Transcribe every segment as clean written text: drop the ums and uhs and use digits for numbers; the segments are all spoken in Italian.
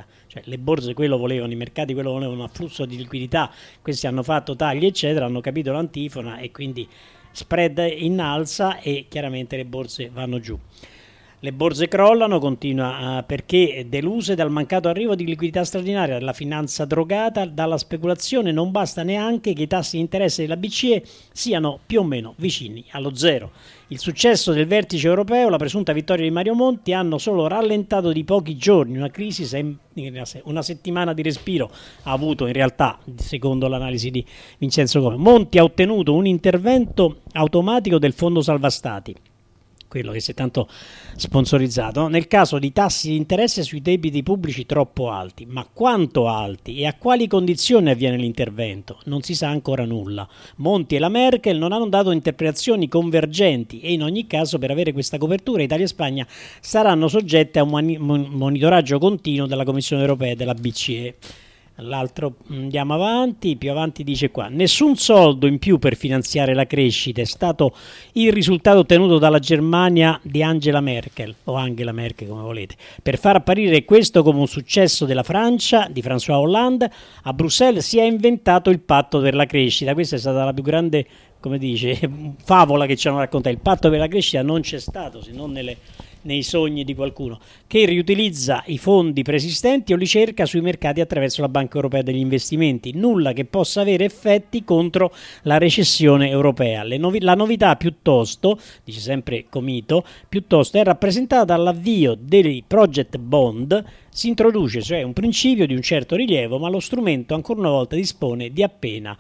straordinaria, cioè le borse quello volevano, i mercati quello volevano, afflusso di liquidità, questi hanno fatto tagli eccetera, hanno capito l'antifona e quindi spread in alza e chiaramente le borse vanno giù. Le borse crollano, continua perché deluse dal mancato arrivo di liquidità straordinaria, dalla finanza drogata, dalla speculazione. Non basta neanche che i tassi di interesse della BCE siano più o meno vicini allo zero. Il successo del vertice europeo, la presunta vittoria di Mario Monti hanno solo rallentato di pochi giorni una crisi. Una settimana di respiro ha avuto in realtà, secondo l'analisi di Vincenzo Come. Monti ha ottenuto un intervento automatico del Fondo Salva Stati, quello che si è tanto sponsorizzato, nel caso di tassi di interesse sui debiti pubblici troppo alti. Ma quanto alti e a quali condizioni avviene l'intervento? Non si sa ancora nulla. Monti e la Merkel non hanno dato interpretazioni convergenti e in ogni caso per avere questa copertura Italia e Spagna saranno soggette a un monitoraggio continuo della Commissione europea e della BCE. L'altro, andiamo avanti, più avanti dice qua: nessun soldo in più per finanziare la crescita, è stato il risultato ottenuto dalla Germania di Angela Merkel, o Angela Merkel come volete, per far apparire questo come un successo della Francia, di François Hollande. A Bruxelles si è inventato il patto per la crescita. Questa è stata la più grande, come dice, favola che ci hanno raccontato. Il patto per la crescita non c'è stato, se non nei sogni di qualcuno, che riutilizza i fondi preesistenti o li cerca sui mercati attraverso la Banca Europea degli Investimenti. Nulla che possa avere effetti contro la recessione europea. La novità piuttosto, dice sempre Comito, piuttosto è rappresentata dall'avvio dei project bond. Si introduce cioè un principio di un certo rilievo, ma lo strumento ancora una volta dispone di appena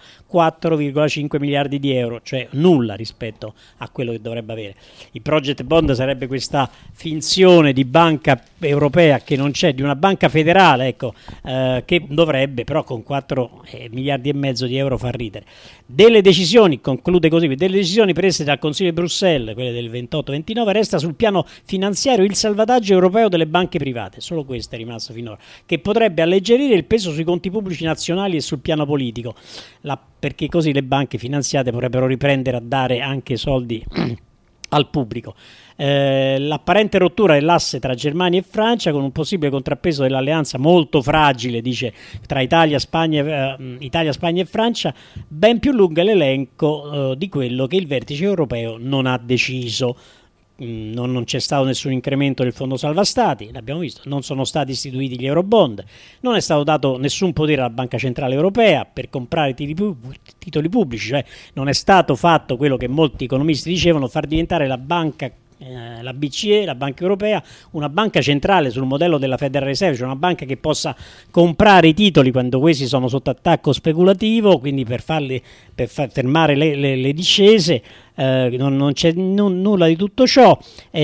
4,5 miliardi di euro, cioè nulla rispetto a quello che dovrebbe avere. Il project bond sarebbe questa finzione di banca europea che non c'è, di una banca federale, ecco, che dovrebbe però con 4 miliardi e mezzo di euro far ridere. Delle decisioni, conclude così, delle decisioni prese dal Consiglio di Bruxelles, quelle del 28-29, resta sul piano finanziario il salvataggio europeo delle banche private, solo questo è rimasto finora, che potrebbe alleggerire il peso sui conti pubblici nazionali e sul piano politico, perché così le banche finanziate potrebbero riprendere a dare anche soldi al pubblico. L'apparente rottura dell'asse tra Germania e Francia, con un possibile contrappeso dell'alleanza molto fragile, dice, tra Italia, Spagna e Francia, ben più lungo è l'elenco di quello che il vertice europeo non ha deciso. Non c'è stato nessun incremento del fondo salva stati, l'abbiamo visto, non sono stati istituiti gli eurobond, non è stato dato nessun potere alla Banca Centrale Europea per comprare titoli pubblici, cioè non è stato fatto quello che molti economisti dicevano, far diventare la BCE, la Banca Europea, una banca centrale sul modello della Federal Reserve, cioè una banca che possa comprare i titoli quando questi sono sotto attacco speculativo, quindi per fermare le discese. Non c'è nulla di tutto ciò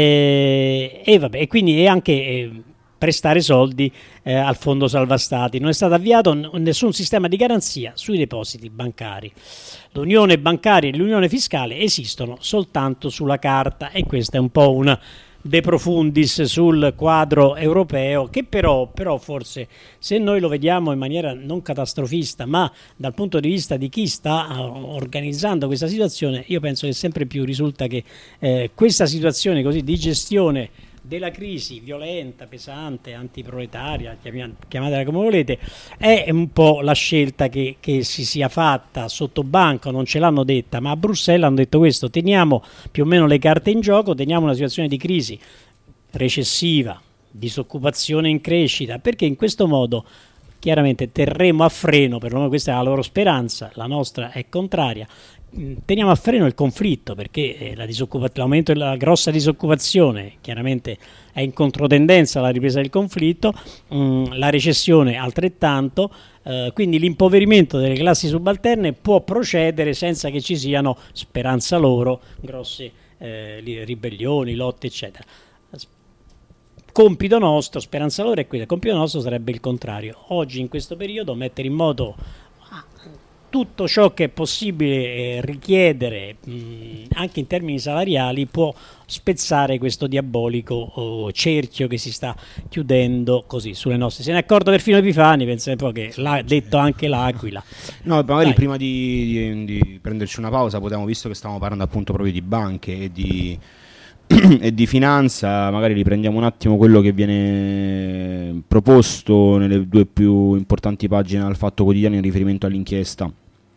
e quindi è anche prestare soldi al fondo salva stati. Non è stato avviato nessun sistema di garanzia sui depositi bancari. L'unione bancaria e l'unione fiscale esistono soltanto sulla carta e questa è un po' una de profundis sul quadro europeo, che però forse, se noi lo vediamo in maniera non catastrofista ma dal punto di vista di chi sta organizzando questa situazione, io penso che sempre più risulta che questa situazione così di gestione della crisi violenta, pesante, antiproletaria, chiamatela come volete, è un po' la scelta che si sia fatta sotto banco. Non ce l'hanno detta, ma a Bruxelles hanno detto questo: teniamo più o meno le carte in gioco, teniamo una situazione di crisi recessiva, disoccupazione in crescita, perché in questo modo chiaramente terremo a freno, perlomeno questa è la loro speranza, la nostra è contraria, teniamo a freno il conflitto, perché l'aumento della grossa disoccupazione chiaramente è in controtendenza alla ripresa del conflitto, la recessione altrettanto, quindi l'impoverimento delle classi subalterne può procedere senza che ci siano, speranza loro, grosse ribellioni, lotte eccetera. Compito nostro, speranza loro è quella, compito nostro sarebbe il contrario. Oggi in questo periodo mettere in moto tutto ciò che è possibile richiedere anche in termini salariali può spezzare questo diabolico cerchio che si sta chiudendo così sulle nostre. Se ne è accorto perfino Epifani, pensa un po' che l'ha detto anche l'Aquila. No, magari prima di prenderci una pausa potevamo, visto che stavamo parlando appunto proprio di banche e di e di finanza, magari riprendiamo un attimo quello che viene proposto nelle due più importanti pagine del Fatto Quotidiano in riferimento all'inchiesta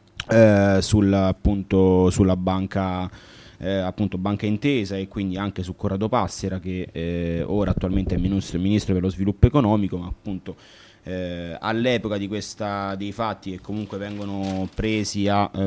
sulla banca, appunto Banca Intesa, e quindi anche su Corrado Passera, che ora attualmente è ministro per lo sviluppo economico, ma appunto all'epoca dei fatti, che comunque vengono presi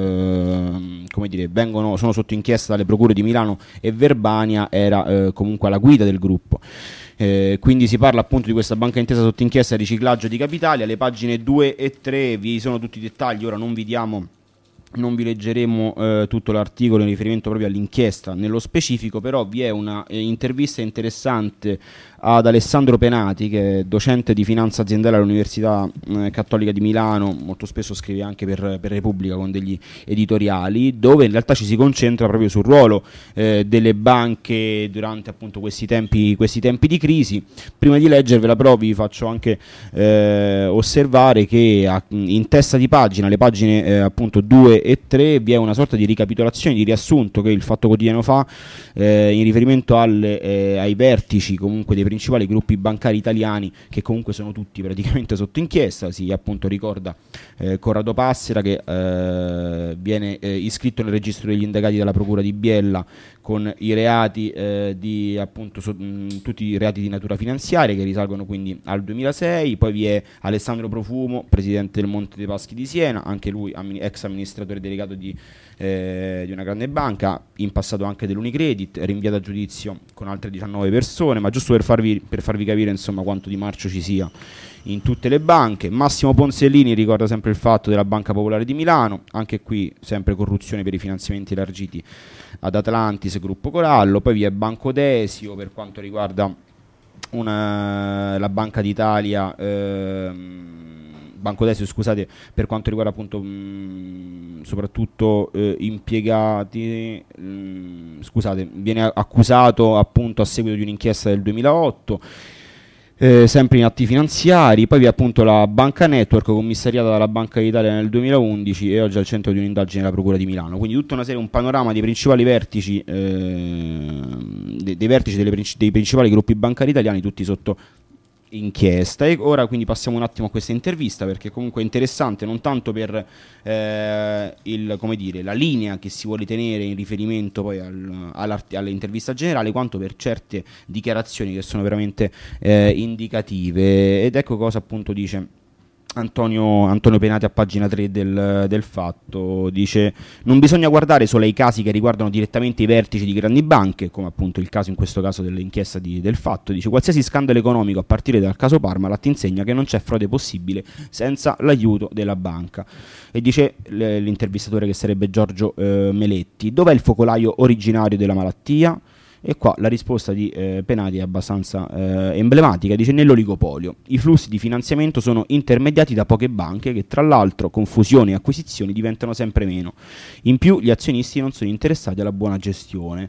sono sotto inchiesta dalle procure di Milano e Verbania, era comunque alla guida del gruppo. Quindi si parla appunto di questa Banca Intesa sotto inchiesta, riciclaggio di capitali. Alle pagine 2 e 3 vi sono tutti i dettagli. Ora non vi leggeremo tutto l'articolo in riferimento proprio all'inchiesta nello specifico, però vi è una intervista interessante ad Alessandro Penati, che è docente di finanza aziendale all'Università Cattolica di Milano, molto spesso scrive anche per Repubblica con degli editoriali, dove in realtà ci si concentra proprio sul ruolo delle banche durante appunto questi tempi di crisi. Prima di leggervela però vi faccio anche osservare che in testa di pagina, le pagine appunto 2 e 3, vi è una sorta di ricapitolazione, di riassunto che il Fatto Quotidiano fa in riferimento ai vertici comunque dei principali gruppi bancari italiani, che comunque sono tutti praticamente sotto inchiesta. Si appunto ricorda Corrado Passera, che viene iscritto nel registro degli indagati dalla procura di Biella con i reati tutti i reati di natura finanziaria, che risalgono quindi al 2006. Poi vi è Alessandro Profumo, presidente del Monte dei Paschi di Siena, anche lui ex amministratore delegato di una grande banca, in passato anche dell'Unicredit, rinviato a giudizio con altre 19 persone, ma giusto per farvi capire insomma quanto di marcio ci sia in tutte le banche. Massimo Ponsellini ricorda sempre il fatto della Banca Popolare di Milano, anche qui sempre corruzione per i finanziamenti elargiti ad Atlantis, Gruppo Corallo. Poi vi è Banco Desio per quanto riguarda la Banca d'Italia, Banco Desio, scusate, per quanto riguarda appunto soprattutto impiegati, viene accusato appunto a seguito di un'inchiesta del 2008, sempre in atti finanziari. Poi vi è appunto la Banca Network, commissariata dalla Banca d'Italia nel 2011 e oggi al centro di un'indagine della Procura di Milano. Quindi tutta una serie, un panorama dei principali vertici, dei vertici dei principali gruppi bancari italiani, tutti sotto inchiesta. E ora quindi passiamo un attimo a questa intervista, perché comunque è interessante non tanto per la linea che si vuole tenere in riferimento poi all'intervista generale, quanto per certe dichiarazioni che sono veramente indicative. Ed ecco cosa appunto dice Antonio Penati a pagina 3 del Fatto. Dice: non bisogna guardare solo ai casi che riguardano direttamente i vertici di grandi banche, come appunto il caso in questo caso dell'inchiesta del Fatto. Dice: qualsiasi scandalo economico, a partire dal caso Parmalat, insegna che non c'è frode possibile senza l'aiuto della banca. E dice l'intervistatore, che sarebbe Giorgio Meletti: dov'è il focolaio originario della malattia? E qua la risposta di Penati è abbastanza emblematica. Dice: nell'oligopolio. I flussi di finanziamento sono intermediati da poche banche che, tra l'altro, con fusioni e acquisizioni diventano sempre meno. In più gli azionisti non sono interessati alla buona gestione.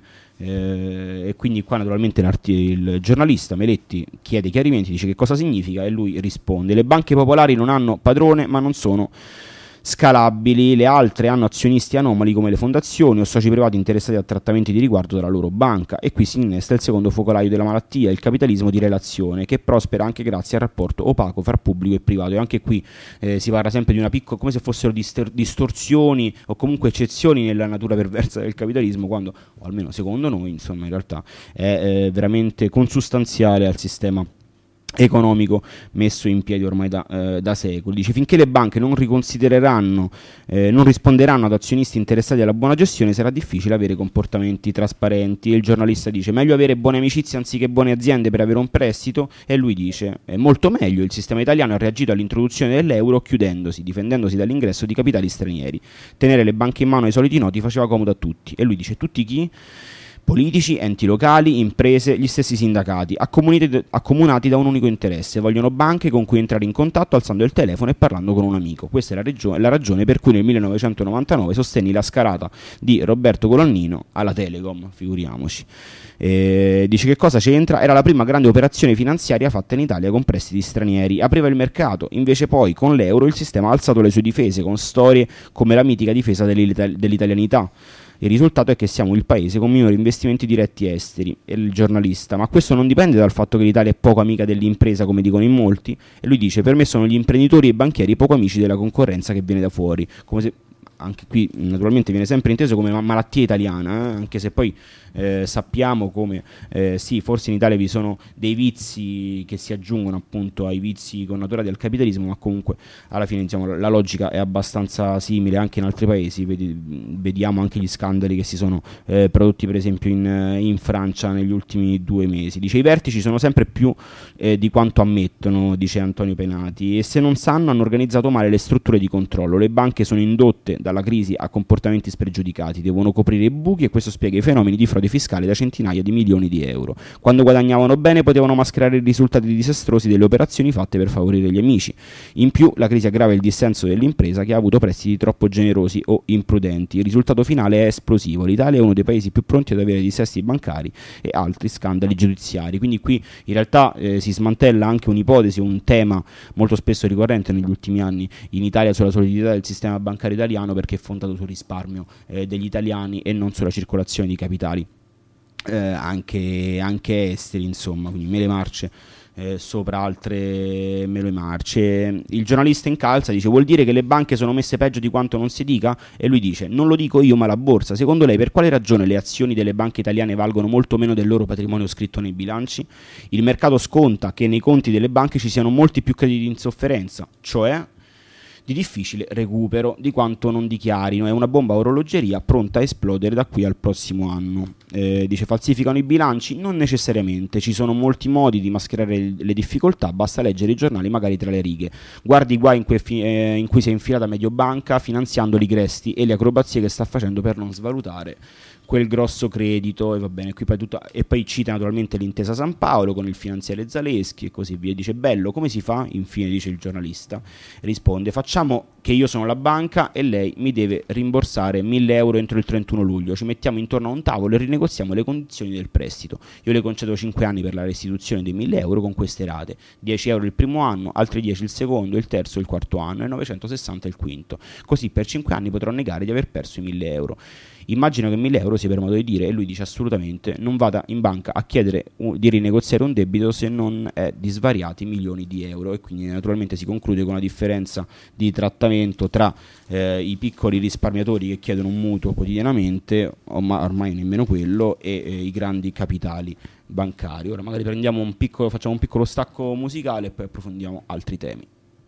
E quindi qua naturalmente il giornalista Meletti chiede chiarimenti, dice che cosa significa, e lui risponde: le banche popolari non hanno padrone, ma non sono scalabili. Le altre hanno azionisti anomali come le fondazioni o soci privati interessati a trattamenti di riguardo dalla loro banca. E qui si innesta il secondo focolaio della malattia, il capitalismo di relazione, che prospera anche grazie al rapporto opaco fra pubblico e privato. E anche qui si parla sempre di una piccola, come se fossero distorsioni o comunque eccezioni nella natura perversa del capitalismo, quando, o almeno secondo noi, insomma, in realtà è veramente consustanziale al sistema economico messo in piedi ormai da secoli. Dice: finché le banche non risponderanno ad azionisti interessati alla buona gestione, sarà difficile avere comportamenti trasparenti. E il giornalista dice: meglio avere buone amicizie anziché buone aziende per avere un prestito. E lui dice: è molto meglio. Il sistema italiano ha reagito all'introduzione dell'euro chiudendosi, difendendosi dall'ingresso di capitali stranieri. Tenere le banche in mano ai soliti noti faceva comodo a tutti. E lui dice: tutti chi? Politici, enti locali, imprese, gli stessi sindacati, accomunati da un unico interesse. Vogliono banche con cui entrare in contatto alzando il telefono e parlando con un amico. Questa è la ragione per cui nel 1999 sostenni la scalata di Roberto Colaninno alla Telecom, figuriamoci. Dice: che cosa c'entra? Era la prima grande operazione finanziaria fatta in Italia con prestiti stranieri, apriva il mercato. Invece poi con l'euro il sistema ha alzato le sue difese con storie come la mitica difesa dell'italianità. Il risultato è che siamo il paese con minori investimenti diretti esteri, è il giornalista, ma questo non dipende dal fatto che l'Italia è poco amica dell'impresa come dicono in molti, e lui dice: per me sono gli imprenditori e i banchieri poco amici della concorrenza che viene da fuori, come se anche qui naturalmente viene sempre inteso come malattia italiana, anche se poi sappiamo come sì, forse in Italia vi sono dei vizi che si aggiungono appunto ai vizi connaturati al capitalismo, ma comunque alla fine diciamo, la logica è abbastanza simile anche in altri paesi. Vediamo anche gli scandali che si sono prodotti per esempio in Francia negli ultimi 2 mesi. Dice: i vertici sono sempre più di quanto ammettono, dice Antonio Penati, e se non sanno hanno organizzato male le strutture di controllo. Le banche sono indotte dalla crisi a comportamenti spregiudicati, devono coprire i buchi, e questo spiega i fenomeni di frode fiscale da centinaia di milioni di euro. Quando guadagnavano bene potevano mascherare i risultati disastrosi delle operazioni fatte per favorire gli amici. In più la crisi aggrava il dissenso dell'impresa, che ha avuto prestiti troppo generosi o imprudenti. Il risultato finale è esplosivo. L'Italia è uno dei paesi più pronti ad avere dissesti bancari e altri scandali giudiziari. Quindi qui in realtà si smantella anche un'ipotesi, un tema molto spesso ricorrente negli ultimi anni in Italia sulla solidità del sistema bancario italiano, perché è fondato sul risparmio degli italiani e non sulla circolazione di capitali anche esteri, insomma. Quindi mele marce sopra altre mele marce. Il giornalista incalza, dice: vuol dire che le banche sono messe peggio di quanto non si dica? E lui dice: non lo dico io ma la borsa. Secondo lei per quale ragione le azioni delle banche italiane valgono molto meno del loro patrimonio scritto nei bilanci? Il mercato sconta che nei conti delle banche ci siano molti più crediti in sofferenza, cioè di difficile recupero di quanto non dichiarino. È una bomba a orologeria pronta a esplodere da qui al prossimo anno. Dice: falsificano i bilanci? Non necessariamente, ci sono molti modi di mascherare le difficoltà, basta leggere i giornali magari tra le righe. Guardi i guai in cui si è infilata Mediobanca finanziando i gresti e le acrobazie che sta facendo per non svalutare quel grosso credito. E va bene, qui poi e poi cita naturalmente l'intesa San Paolo con il finanziere Zaleschi e così via. Dice: bello, come si fa? Infine dice il giornalista, risponde: facciamo che io sono la banca e lei mi deve rimborsare 1.000 euro entro il 31 luglio, ci mettiamo intorno a un tavolo e rinegoziamo le condizioni del prestito. Io le concedo 5 anni per la restituzione dei 1.000 euro con queste rate: 10 euro il primo anno, altri 10 il secondo, il terzo, il quarto anno e 960 il quinto. Così per 5 anni potrò negare di aver perso i 1.000 euro. Immagino che 1.000 euro sia per modo di dire, e lui dice: assolutamente, non vada in banca a chiedere di rinegoziare un debito se non è di svariati milioni di euro. E quindi naturalmente si conclude con una differenza di trattamento tra i piccoli risparmiatori che chiedono un mutuo quotidianamente, ormai nemmeno quello, e i grandi capitali bancari. Ora magari facciamo un piccolo stacco musicale e poi approfondiamo altri temi.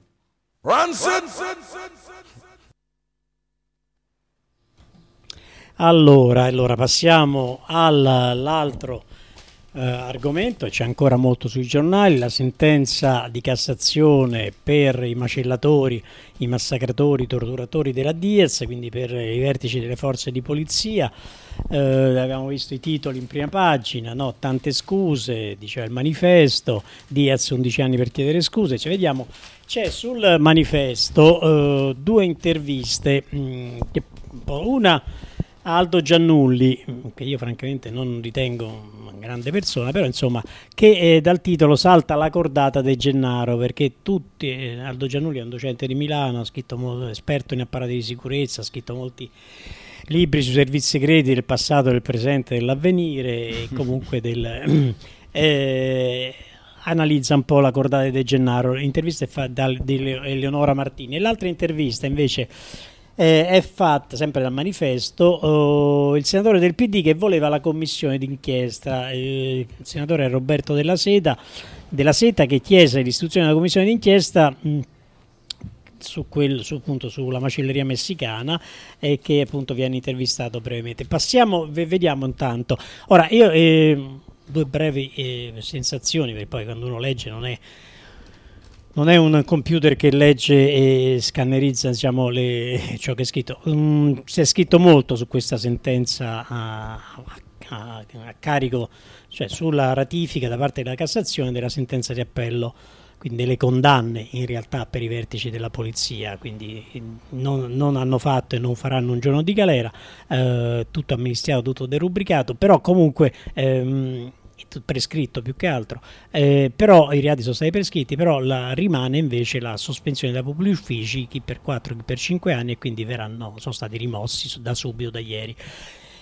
Allora passiamo all'altro argomento. C'è ancora molto sui giornali: la sentenza di Cassazione per i macellatori, i massacratori, i torturatori della Diaz, quindi per i vertici delle forze di polizia. Abbiamo visto i titoli in prima pagina, no? Tante scuse, diceva il Manifesto, Diaz 11 anni per chiedere scuse. Vediamo, c'è sul Manifesto 2 interviste, una Aldo Giannulli, che io francamente non ritengo una grande persona, però insomma, che dal titolo salta la cordata De Gennaro, perché Aldo Giannulli è un docente di Milano, ha scritto esperto in apparati di sicurezza, ha scritto molti libri sui servizi segreti del passato, del presente, dell'avvenire, e comunque analizza un po' la cordata di De Gennaro. L'intervista è fatta di Eleonora Martini, e l'altra intervista invece è fatta sempre dal Manifesto, il senatore del PD che voleva la commissione d'inchiesta. Il senatore Roberto Della Seta, che chiese l'istituzione della commissione d'inchiesta appunto sulla macelleria messicana, e che appunto viene intervistato brevemente. Vediamo intanto. Ora io 2 brevi sensazioni, perché poi quando uno legge non è un computer che legge e scannerizza, diciamo, ciò che è scritto. Si è scritto molto su questa sentenza a carico, cioè sulla ratifica da parte della Cassazione della sentenza di appello, quindi delle condanne in realtà per i vertici della polizia, quindi non hanno fatto e non faranno un giorno di galera, tutto amnistiato, tutto derubricato, però comunque prescritto più che altro, però i reati sono stati prescritti, però rimane invece la sospensione da pubblici uffici, chi per 4 chi per 5 anni, e quindi sono stati rimossi da subito, da ieri.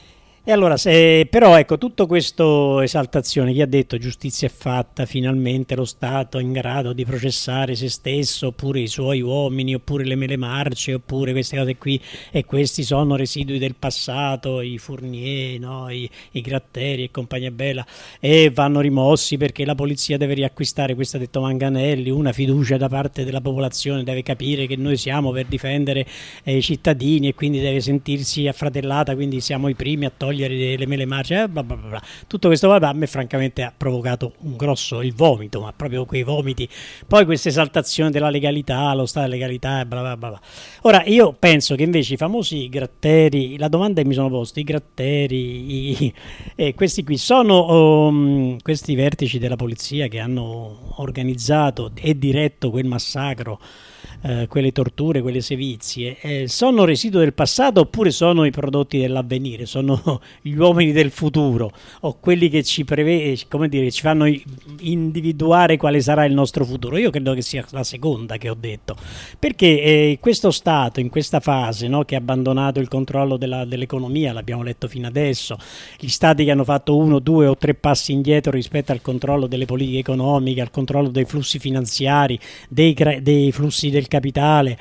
E allora, però ecco, tutto questo esaltazione, chi ha detto giustizia è fatta, finalmente lo Stato è in grado di processare se stesso, oppure i suoi uomini, oppure le mele marce, oppure queste cose qui, e questi sono residui del passato, i Fournier, no? I Gratteri e compagnia bella, e vanno rimossi perché la polizia deve riacquistare, questo ha detto Manganelli, una fiducia da parte della popolazione, deve capire che noi siamo per difendere i cittadini e quindi deve sentirsi affratellata, quindi siamo i primi a togliere le mele marce, bla bla bla. Tutto questo a me francamente ha provocato un grosso il vomito, ma proprio quei vomiti, poi questa esaltazione della legalità, lo stato di legalità e bla bla bla. Ora io penso che invece i famosi Gratteri, la domanda che mi sono posto, i Gratteri, questi qui sono questi vertici della polizia che hanno organizzato e diretto quel massacro, quelle torture, quelle sevizie, sono residuo del passato oppure sono i prodotti dell'avvenire, sono gli uomini del futuro, o quelli che ci come dire, ci fanno individuare quale sarà il nostro futuro? Io credo che sia la seconda che ho detto, perché questo Stato in questa fase, no, che ha abbandonato il controllo dell'economia, l'abbiamo letto fino adesso, gli Stati che hanno fatto 1, 2 o 3 passi indietro rispetto al controllo delle politiche economiche, al controllo dei flussi finanziari, dei flussi del capitale,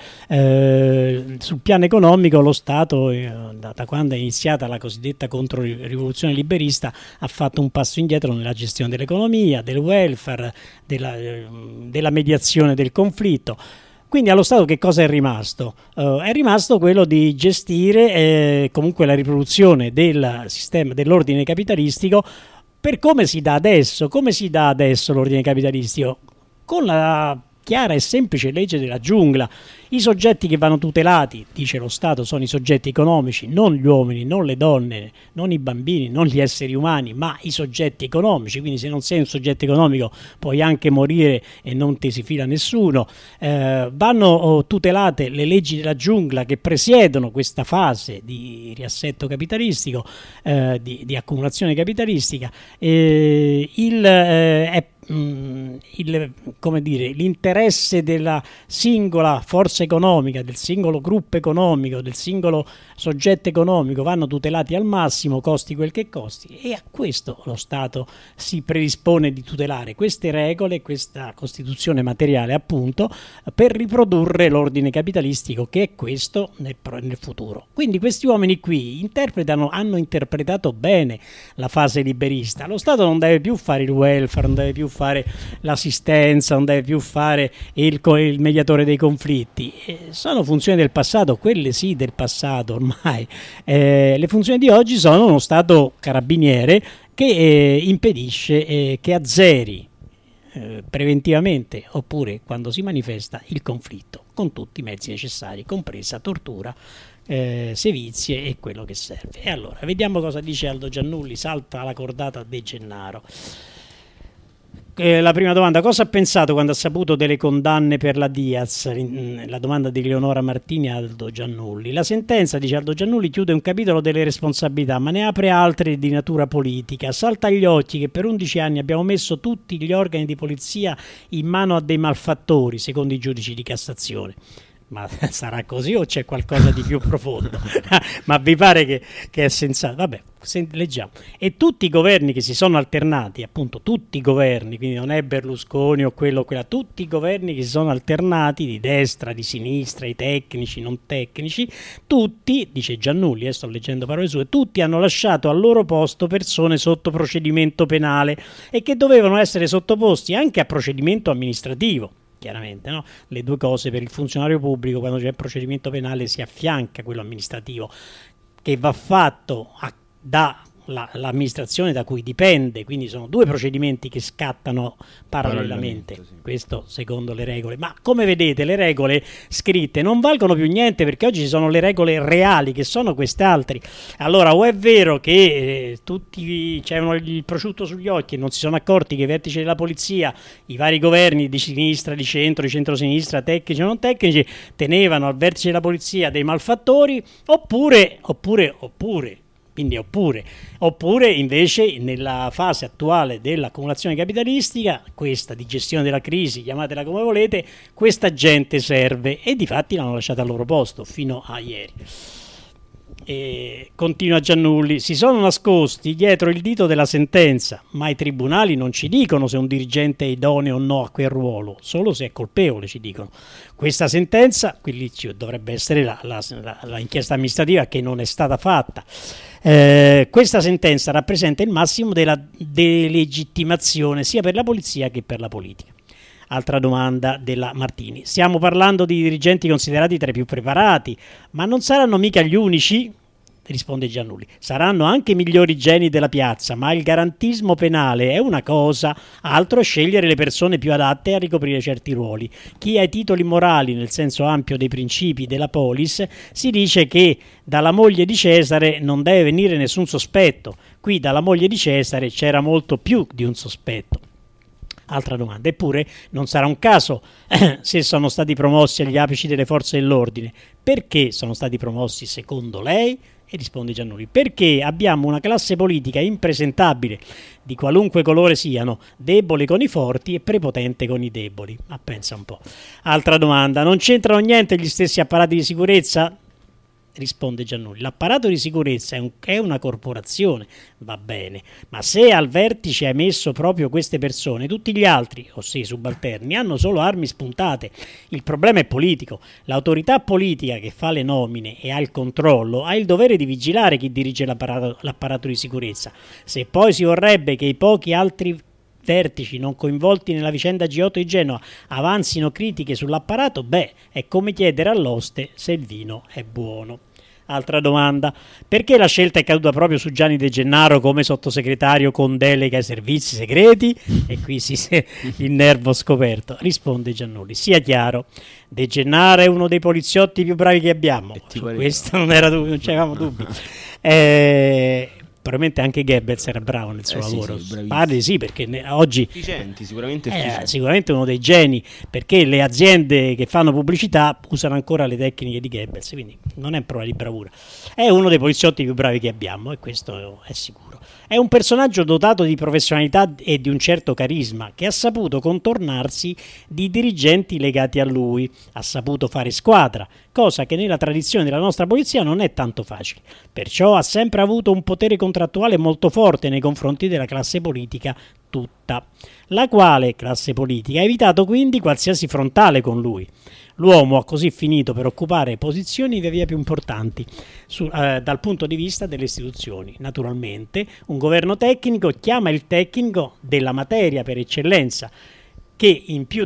sul piano economico lo Stato, da quando è iniziata la cosiddetta controrivoluzione liberista, ha fatto un passo indietro nella gestione dell'economia, del welfare, della mediazione del conflitto. Quindi allo Stato che cosa è rimasto? È rimasto quello di gestire comunque la riproduzione del sistema dell'ordine capitalistico per come si dà adesso. Come si dà adesso l'ordine capitalistico? Con la chiara e semplice legge della giungla. I soggetti che vanno tutelati, dice lo Stato, sono i soggetti economici, non gli uomini, non le donne, non i bambini, non gli esseri umani, ma i soggetti economici. Quindi se non sei un soggetto economico puoi anche morire e non ti si fila nessuno. Vanno tutelate le leggi della giungla che presiedono questa fase di riassetto capitalistico, di accumulazione capitalistica. Come dire, l'interesse della singola forza economica, del singolo gruppo economico, del singolo soggetto economico vanno tutelati al massimo, costi quel che costi, e a questo lo Stato si predispone di tutelare queste regole, questa Costituzione materiale appunto, per riprodurre l'ordine capitalistico che è questo nel futuro. Quindi questi uomini qui hanno interpretato bene la fase liberista. Lo Stato non deve più fare il welfare, non deve più fare l'assistenza, non deve più fare il mediatore dei conflitti. Sono funzioni del passato, quelle sì del passato ormai. Le funzioni di oggi sono uno Stato carabiniere che impedisce, che azzeri preventivamente oppure quando si manifesta il conflitto con tutti i mezzi necessari, compresa tortura, sevizie e quello che serve. E allora vediamo cosa dice Aldo Giannulli. Salta la cordata De Gennaro. La prima domanda: cosa ha pensato quando ha saputo delle condanne per la Diaz? La domanda di Leonora Martini a Aldo Giannulli. La sentenza, dice Aldo Giannulli, chiude un capitolo delle responsabilità, ma ne apre altre di natura politica. Salta agli occhi che per 11 anni abbiamo messo tutti gli organi di polizia in mano a dei malfattori, secondo i giudici di Cassazione. Ma sarà così o c'è qualcosa di più profondo? Ma vi pare che è sensato? Vabbè, leggiamo. E tutti i governi che si sono alternati, appunto tutti i governi, quindi non è Berlusconi o quello o quella, tutti i governi che si sono alternati, di destra, di sinistra, i tecnici, non tecnici, tutti, dice Giannulli, sto leggendo parole sue, tutti hanno lasciato al loro posto persone sotto procedimento penale e che dovevano essere sottoposti anche a procedimento amministrativo. Chiaramente, no? Le due cose per il funzionario pubblico, quando c'è il procedimento penale si affianca quello amministrativo, che va fatto l'amministrazione da cui dipende, quindi sono due procedimenti che scattano parallelamente, sì. Questo secondo le regole. Ma come vedete le regole scritte non valgono più niente, perché oggi ci sono le regole reali che sono quest'altri. Allora, o è vero che tutti c'erano il prosciutto sugli occhi e non si sono accorti che i vertici della polizia, i vari governi di sinistra, di centrosinistra, tecnici o non tecnici, tenevano al vertice della polizia dei malfattori, oppure invece nella fase attuale dell'accumulazione capitalistica, questa di gestione della crisi, chiamatela come volete, questa gente serve, e difatti l'hanno lasciata al loro posto fino a ieri. E continua Giannulli, si sono nascosti dietro il dito della sentenza, ma i tribunali non ci dicono se un dirigente è idoneo o no a quel ruolo, solo se è colpevole ci dicono. Questa sentenza, quindi dovrebbe essere la inchiesta amministrativa che non è stata fatta. Questa sentenza rappresenta il massimo della delegittimazione sia per la polizia che per la politica. Altra domanda della Martini. Stiamo parlando di dirigenti considerati tra i più preparati, ma non saranno mica gli unici? Risponde Giannulli. Saranno anche i migliori geni della piazza, ma il garantismo penale è una cosa, altro è scegliere le persone più adatte a ricoprire certi ruoli. Chi ha i titoli morali nel senso ampio dei principi della polis si dice che dalla moglie di Cesare non deve venire nessun sospetto. Qui dalla moglie di Cesare c'era molto più di un sospetto. Altra domanda, eppure non sarà un caso se sono stati promossi agli apici delle forze dell'ordine. Perché sono stati promossi secondo lei? E risponde Giannulli, perché abbiamo una classe politica impresentabile, di qualunque colore siano, debole con i forti e prepotente con i deboli. Ma pensa un po'. Altra domanda, non c'entrano niente gli stessi apparati di sicurezza? Risponde Giannulli, l'apparato di sicurezza è una corporazione, va bene, ma se al vertice hai messo proprio queste persone, tutti gli altri, ossia i subalterni, hanno solo armi spuntate. Il problema è politico. L'autorità politica che fa le nomine e ha il controllo ha il dovere di vigilare chi dirige l'apparato di sicurezza. Se poi si vorrebbe che i pochi altri vertici non coinvolti nella vicenda G8 di Genova avanzino critiche sull'apparato, è come chiedere all'oste se il vino è buono. Altra domanda, perché la scelta è caduta proprio su Gianni De Gennaro come sottosegretario con delega ai servizi segreti? E qui il nervo scoperto. Risponde Giannulli, sia chiaro, De Gennaro è uno dei poliziotti più bravi che abbiamo, su questo non c'avevamo dubbi. Probabilmente anche Goebbels era bravo nel suo lavoro. Sì, perché oggi sicuramente uno dei geni, perché le aziende che fanno pubblicità usano ancora le tecniche di Goebbels, quindi non è prova di bravura. È uno dei poliziotti più bravi che abbiamo, e questo è sicuro. È un personaggio dotato di professionalità e di un certo carisma, che ha saputo contornarsi di dirigenti legati a lui, ha saputo fare squadra, cosa che nella tradizione della nostra polizia non è tanto facile. Perciò ha sempre avuto un potere contrattuale molto forte nei confronti della classe politica tutta, la quale classe politica ha evitato quindi qualsiasi frontale con lui. L'uomo ha così finito per occupare posizioni via via più importanti dal punto di vista delle istituzioni. Naturalmente un governo tecnico chiama il tecnico della materia per eccellenza, che in più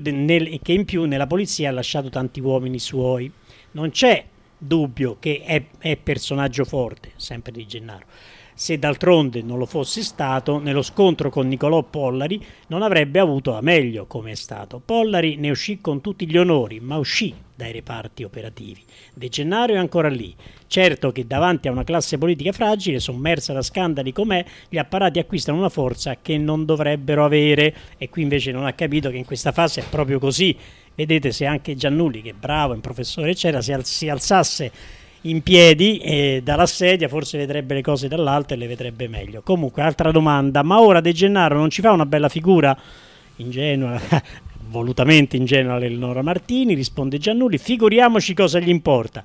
nella polizia ha lasciato tanti uomini suoi. Non c'è dubbio che è personaggio forte, sempre Di Gennaro. Se d'altronde non lo fosse stato, nello scontro con Nicolò Pollari non avrebbe avuto la meglio come è stato. Pollari ne uscì con tutti gli onori, ma uscì dai reparti operativi. De Gennaro è ancora lì. Certo che davanti a una classe politica fragile, sommersa da scandali com'è, gli apparati acquistano una forza che non dovrebbero avere, e qui invece non ha capito che in questa fase è proprio così. Vedete, se anche Giannulli, che è bravo, è un professore eccetera, si alzasse in piedi dalla sedia, forse vedrebbe le cose dall'alto e le vedrebbe meglio. Comunque, altra domanda, ma ora De Gennaro non ci fa una bella figura? Ingenua, volutamente ingenua l'Eleonora Martini. Risponde Giannulli, figuriamoci cosa gli importa.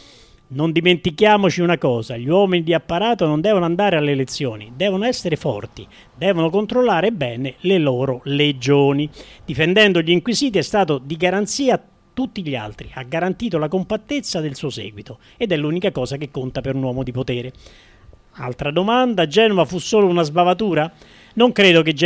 Non dimentichiamoci una cosa, gli uomini di apparato non devono andare alle elezioni, devono essere forti, devono controllare bene le loro legioni. Difendendo gli inquisiti è stato di garanzia tutti gli altri, ha garantito la compattezza del suo seguito ed è l'unica cosa che conta per un uomo di potere. Altra domanda, Genova fu solo una sbavatura? Non credo che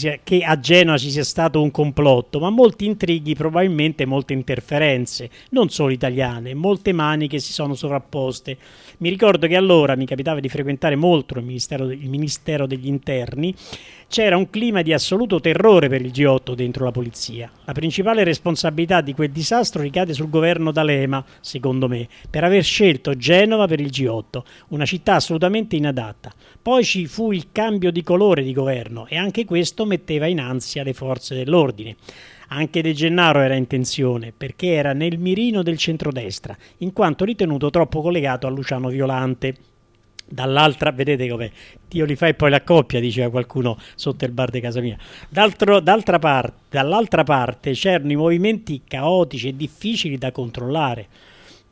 a Genova ci sia stato un complotto, ma molti intrighi, probabilmente molte interferenze, non solo italiane, molte mani che si sono sovrapposte. Mi ricordo che allora mi capitava di frequentare molto il Ministero degli Interni. C'era un clima di assoluto terrore per il G8 dentro la polizia. La principale responsabilità di quel disastro ricade sul governo D'Alema, secondo me, per aver scelto Genova per il G8, una città assolutamente inadatta. Poi ci fu il cambio di colore di governo e anche questo metteva in ansia le forze dell'ordine. Anche De Gennaro era in tensione perché era nel mirino del centrodestra, in quanto ritenuto troppo collegato a Luciano Violante. Dall'altra, vedete come Dio li fa e poi la coppia, diceva qualcuno sotto il bar di casa mia. Dall'altra parte c'erano i movimenti caotici e difficili da controllare.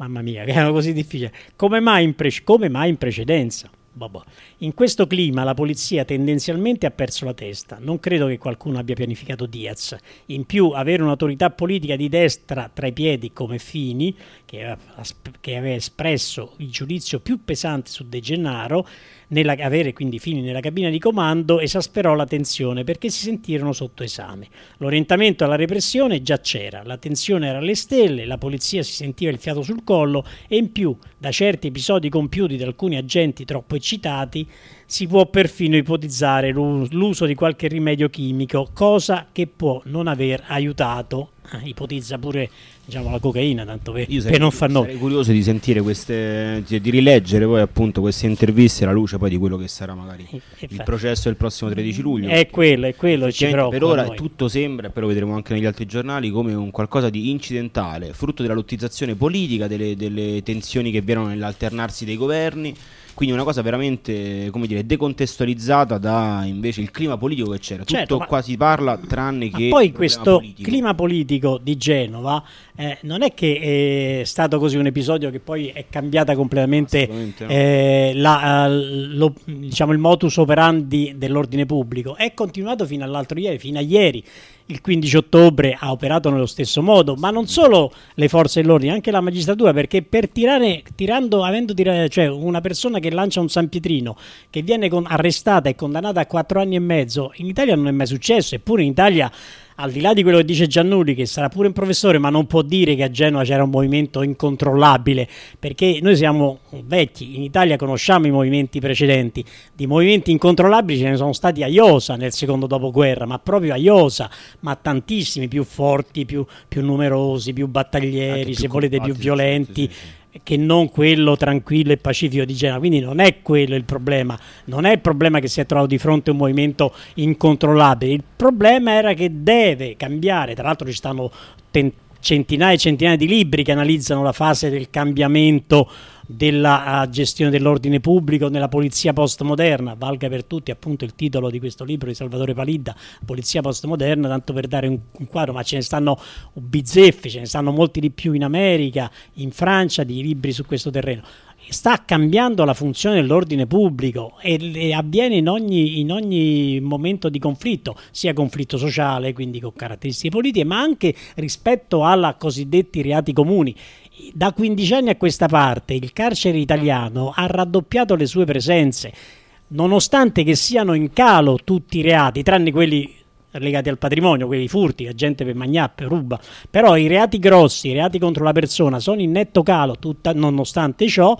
Mamma mia, che era così difficile. Come mai in precedenza? Vabbè. In questo clima la polizia tendenzialmente ha perso la testa. Non credo che qualcuno abbia pianificato Diaz. In più, avere un'autorità politica di destra tra i piedi come Fini, che aveva espresso il giudizio più pesante su De Gennaro, avere quindi Fini nella cabina di comando esasperò la tensione perché si sentirono sotto esame. L'orientamento alla repressione già c'era, la tensione era alle stelle, la polizia si sentiva il fiato sul collo e in più, da certi episodi compiuti da alcuni agenti troppo eccitati, si può perfino ipotizzare l'uso di qualche rimedio chimico, cosa che può non aver aiutato. Ipotizza pure la cocaina, tanto per non far nomi. Sarei curioso di sentire di rileggere poi appunto queste interviste alla luce poi di quello che sarà magari il processo del prossimo 13 luglio. È quello ci preoccupa. Per ora tutto sembra, però vedremo anche negli altri giornali, come un qualcosa di incidentale, frutto della lottizzazione politica, delle tensioni che vi erano nell'alternarsi dei governi. Quindi una cosa veramente, come dire, decontestualizzata da invece il clima politico che c'era. Tutto qua si parla tranne che poi questo clima politico di Genova non è che è stato così un episodio che poi è cambiata completamente no. Il modus operandi dell'ordine pubblico. È continuato fino all'altro ieri, fino a ieri. Il 15 ottobre ha operato nello stesso modo, ma non solo le forze dell'ordine, anche la magistratura, perché per cioè una persona che lancia un San Pietrino, che viene arrestata e condannata a 4 anni e mezzo, in Italia non è mai successo, eppure in Italia, al di là di quello che dice Giannulli, che sarà pure un professore, ma non può dire che a Genova c'era un movimento incontrollabile, perché noi siamo vecchi, in Italia conosciamo i movimenti precedenti, di movimenti incontrollabili ce ne sono stati a Iosa nel secondo dopoguerra, ma proprio a Iosa, ma tantissimi, più forti, più numerosi, più battaglieri, se volete più violenti, sì. Che non quello tranquillo e pacifico di Genova. Quindi non è quello il problema, non è il problema che si è trovato di fronte a un movimento incontrollabile, il problema era che deve cambiare. Tra l'altro ci stanno centinaia e centinaia di libri che analizzano la fase del cambiamento della gestione dell'ordine pubblico nella polizia postmoderna, valga per tutti appunto il titolo di questo libro di Salvatore Palidda, Polizia postmoderna, tanto per dare un quadro, ma ce ne stanno bizzeffe, ce ne stanno molti di più in America, in Francia, di libri su questo terreno. Sta cambiando la funzione dell'ordine pubblico e avviene in ogni momento di conflitto, sia conflitto sociale, quindi con caratteristiche politiche, ma anche rispetto alla cosiddetti reati comuni. Da 15 anni a questa parte il carcere italiano ha raddoppiato le sue presenze, nonostante che siano in calo tutti i reati, tranne quelli legati al patrimonio, quelli furti, la gente per mangiare, ruba, però i reati grossi, i reati contro la persona sono in netto calo, nonostante ciò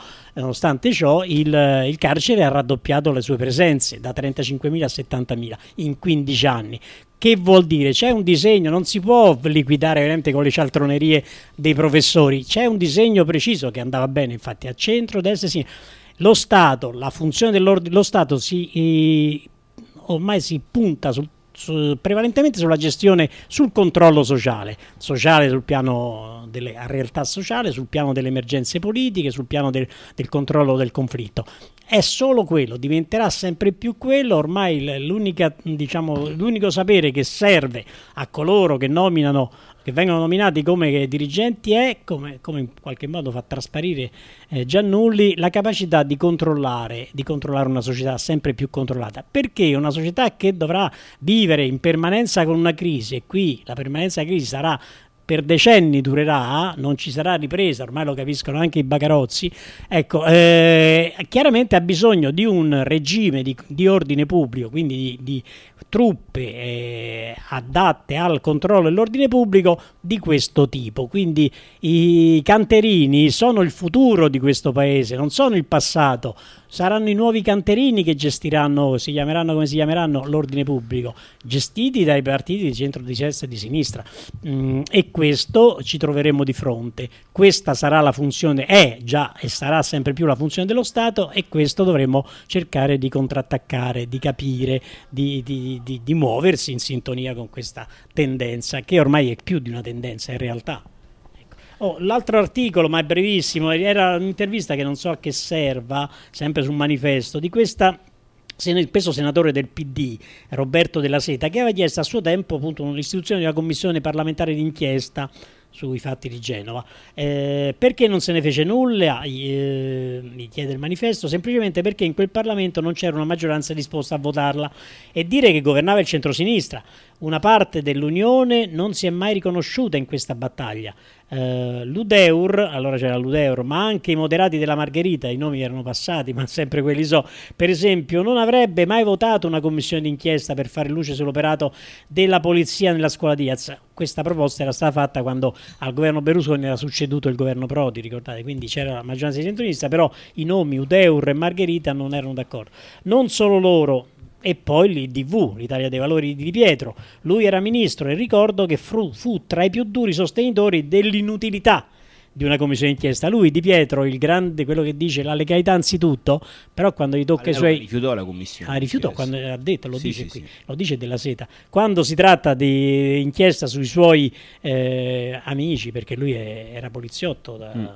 il carcere ha raddoppiato le sue presenze da 35.000 a 70.000 in 15 anni. Che vuol dire? C'è un disegno, non si può liquidare veramente con le cialtronerie dei professori, c'è un disegno preciso che andava bene, infatti a centro, destra e sinistra. Lo Stato, la funzione dell'ordine, lo Stato ormai si punta prevalentemente sulla gestione, sul controllo sociale sul piano delle realtà sociali, sul piano delle emergenze politiche, sul piano del controllo del conflitto. È solo quello, diventerà sempre più quello, ormai l'unico sapere che serve a coloro che vengono nominati come dirigenti è, come in qualche modo fa trasparire Giannulli, la capacità di controllare una società sempre più controllata, perché una società che dovrà vivere in permanenza con una crisi, e qui la permanenza della crisi sarà per decenni, durerà, non ci sarà ripresa, ormai lo capiscono anche i bagarozzi, chiaramente ha bisogno di un regime di ordine pubblico, quindi di truppe adatte al controllo dell'ordine pubblico di questo tipo. Quindi i canterini sono il futuro di questo paese, non sono il passato. Saranno i nuovi canterini che chiameranno l'ordine pubblico, gestiti dai partiti di centro, di destra e di sinistra, e questo ci troveremo di fronte. Questa sarà la funzione, è già e sarà sempre più la funzione dello Stato, e questo dovremo cercare di contrattaccare, di capire, di muoversi in sintonia con questa tendenza, che ormai è più di una tendenza in realtà. L'altro articolo, ma è brevissimo, era un'intervista che non so a che serva, sempre sul Manifesto, di questa il peso senatore del PD, Roberto Della Seta, che aveva chiesto a suo tempo appunto l'istituzione di una commissione parlamentare d'inchiesta sui fatti di Genova. Perché non se ne fece nulla, mi chiede il manifesto, semplicemente perché in quel Parlamento non c'era una maggioranza disposta a votarla, e dire che governava il centrosinistra. Una parte dell'Unione non si è mai riconosciuta in questa battaglia. L'Udeur, allora c'era l'Udeur, ma anche i moderati della Margherita, i nomi erano passati, ma sempre quelli so, per esempio, non avrebbe mai votato una commissione d'inchiesta per fare luce sull'operato della polizia nella scuola Diaz. Questa proposta era stata fatta quando al governo Berlusconi era succeduto il governo Prodi, ricordate, quindi c'era la maggioranza di centrodestra, però i nomi Udeur e Margherita non erano d'accordo. Non solo loro. E poi l'IDV, l'Italia dei Valori di Di Pietro, lui era ministro e ricordo che fu tra i più duri sostenitori dell'inutilità di una commissione d'inchiesta. Lui, Di Pietro, il grande, quello che dice la legalità anzitutto, però quando gli tocca i suoi... rifiutò la commissione. Rifiutò quando ha detto, lo dice qui, sì. lo dice Della Seta. Quando si tratta di inchiesta sui suoi amici, perché lui era poliziotto,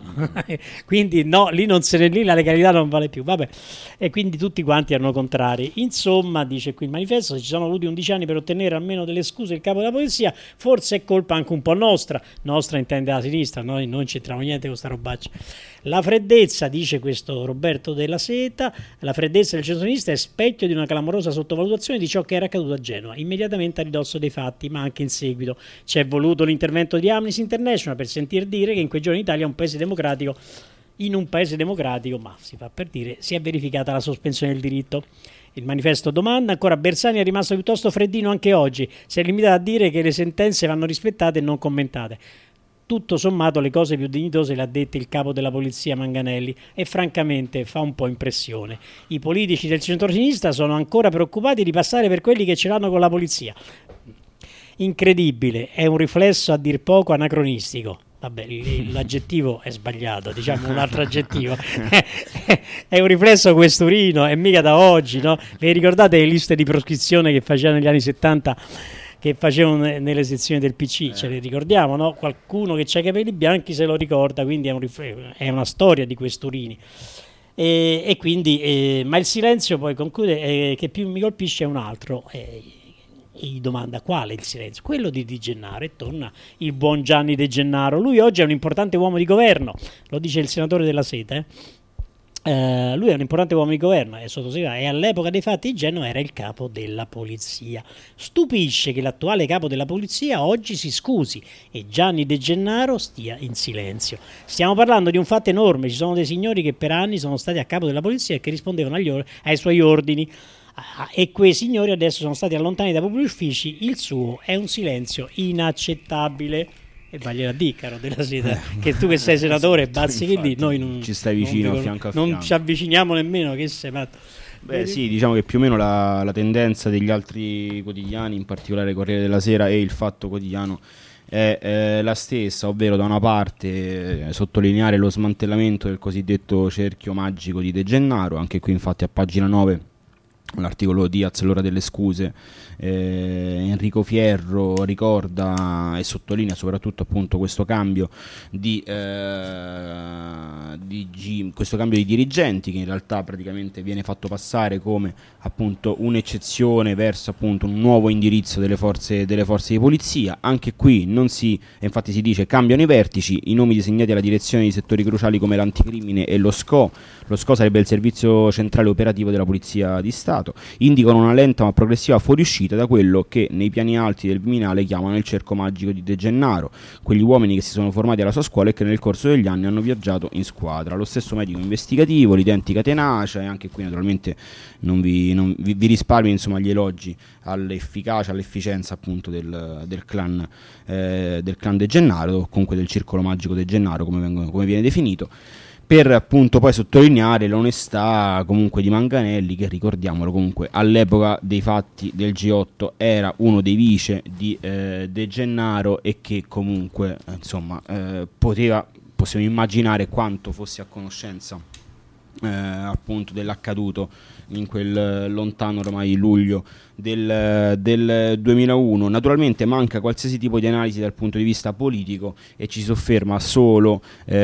quindi no, lì la legalità non vale più, vabbè. E quindi tutti quanti erano contrari. Insomma, dice qui il manifesto, ci sono voluti 11 anni per ottenere almeno delle scuse il capo della polizia, forse è colpa anche un po' nostra intende la sinistra, noi non c'entriamo niente con sta robaccia. La freddezza, dice questo Roberto Della Seta, la freddezza del centro-sinistra è specchio di una clamorosa sottovalutazione di ciò che era accaduto a Genova, immediatamente a ridosso dei fatti, ma anche in seguito. C'è voluto l'intervento di Amnesty International per sentir dire che in quei giorni l'Italia è un paese democratico. In un paese democratico, ma si fa per dire, si è verificata la sospensione del diritto. Il manifesto domanda, ancora Bersani è rimasto piuttosto freddino anche oggi, si è limitato a dire che le sentenze vanno rispettate e non commentate. Tutto sommato le cose più dignitose le ha dette il capo della polizia Manganelli e francamente fa un po' impressione. I politici del centro-sinistra sono ancora preoccupati di passare per quelli che ce l'hanno con la polizia. Incredibile, è un riflesso a dir poco anacronistico. Vabbè, l'aggettivo è sbagliato, diciamo un altro aggettivo. È un riflesso questurino, è mica da oggi, no? Vi ricordate le liste di proscrizione che facevano negli anni 70? Che facevano nelle sezioni del PC, ce le ricordiamo, no? Qualcuno che ha i capelli bianchi se lo ricorda, quindi è una storia di questurini. E quindi, ma il silenzio, poi conclude, che più mi colpisce è un altro. E gli domanda quale il silenzio? Quello di De Gennaro, e torna il buon Gianni De Gennaro. Lui oggi è un importante uomo di governo, lo dice il senatore Della Seta, lui è un importante uomo di governo, è sottosegretario, e all'epoca dei fatti di Genova era il capo della polizia. Stupisce che l'attuale capo della polizia oggi si scusi e Gianni De Gennaro stia in silenzio. Stiamo parlando di un fatto enorme, ci sono dei signori che per anni sono stati a capo della polizia e che rispondevano ai suoi ordini, e quei signori adesso sono stati allontanati da pubblici uffici. Il suo è un silenzio inaccettabile. E vagliela di, caro Della Seta, che tu che sei senatore bazzichi lì, noi non ci stai vicino, a fianco a fianco, non ci avviciniamo nemmeno, che sei matto. Beh sì, diciamo che più o meno la tendenza degli altri quotidiani, in particolare Corriere della Sera e il Fatto Quotidiano, è la stessa, ovvero da una parte sottolineare lo smantellamento del cosiddetto cerchio magico di De Gennaro. Anche qui infatti a pagina 9 l'articolo Diaz, l'ora delle scuse, Enrico Fierro ricorda e sottolinea soprattutto appunto questo cambio di dirigenti, che in realtà praticamente viene fatto passare come appunto un'eccezione verso appunto un nuovo indirizzo delle forze di polizia. Anche qui infatti si dice cambiano i vertici, i nomi disegnati alla direzione di settori cruciali come l'anticrimine e lo SCO sarebbe il servizio centrale operativo della Polizia di Stato, indicano una lenta ma progressiva fuoriuscita da quello che nei piani alti del Viminale chiamano il cerco magico di De Gennaro, quegli uomini che si sono formati alla sua scuola e che nel corso degli anni hanno viaggiato in squadra. Lo stesso medico investigativo, l'identica tenacia, e anche qui naturalmente non vi risparmio insomma gli elogi all'efficacia, all'efficienza appunto del clan De Gennaro, comunque del circolo magico De Gennaro come viene definito, per appunto poi sottolineare l'onestà comunque di Manganelli, che ricordiamolo comunque all'epoca dei fatti del G8 era uno dei vice di De Gennaro, e che comunque insomma possiamo immaginare quanto fosse a conoscenza appunto dell'accaduto in quel lontano ormai luglio del 2001. Naturalmente manca qualsiasi tipo di analisi dal punto di vista politico e ci sofferma solo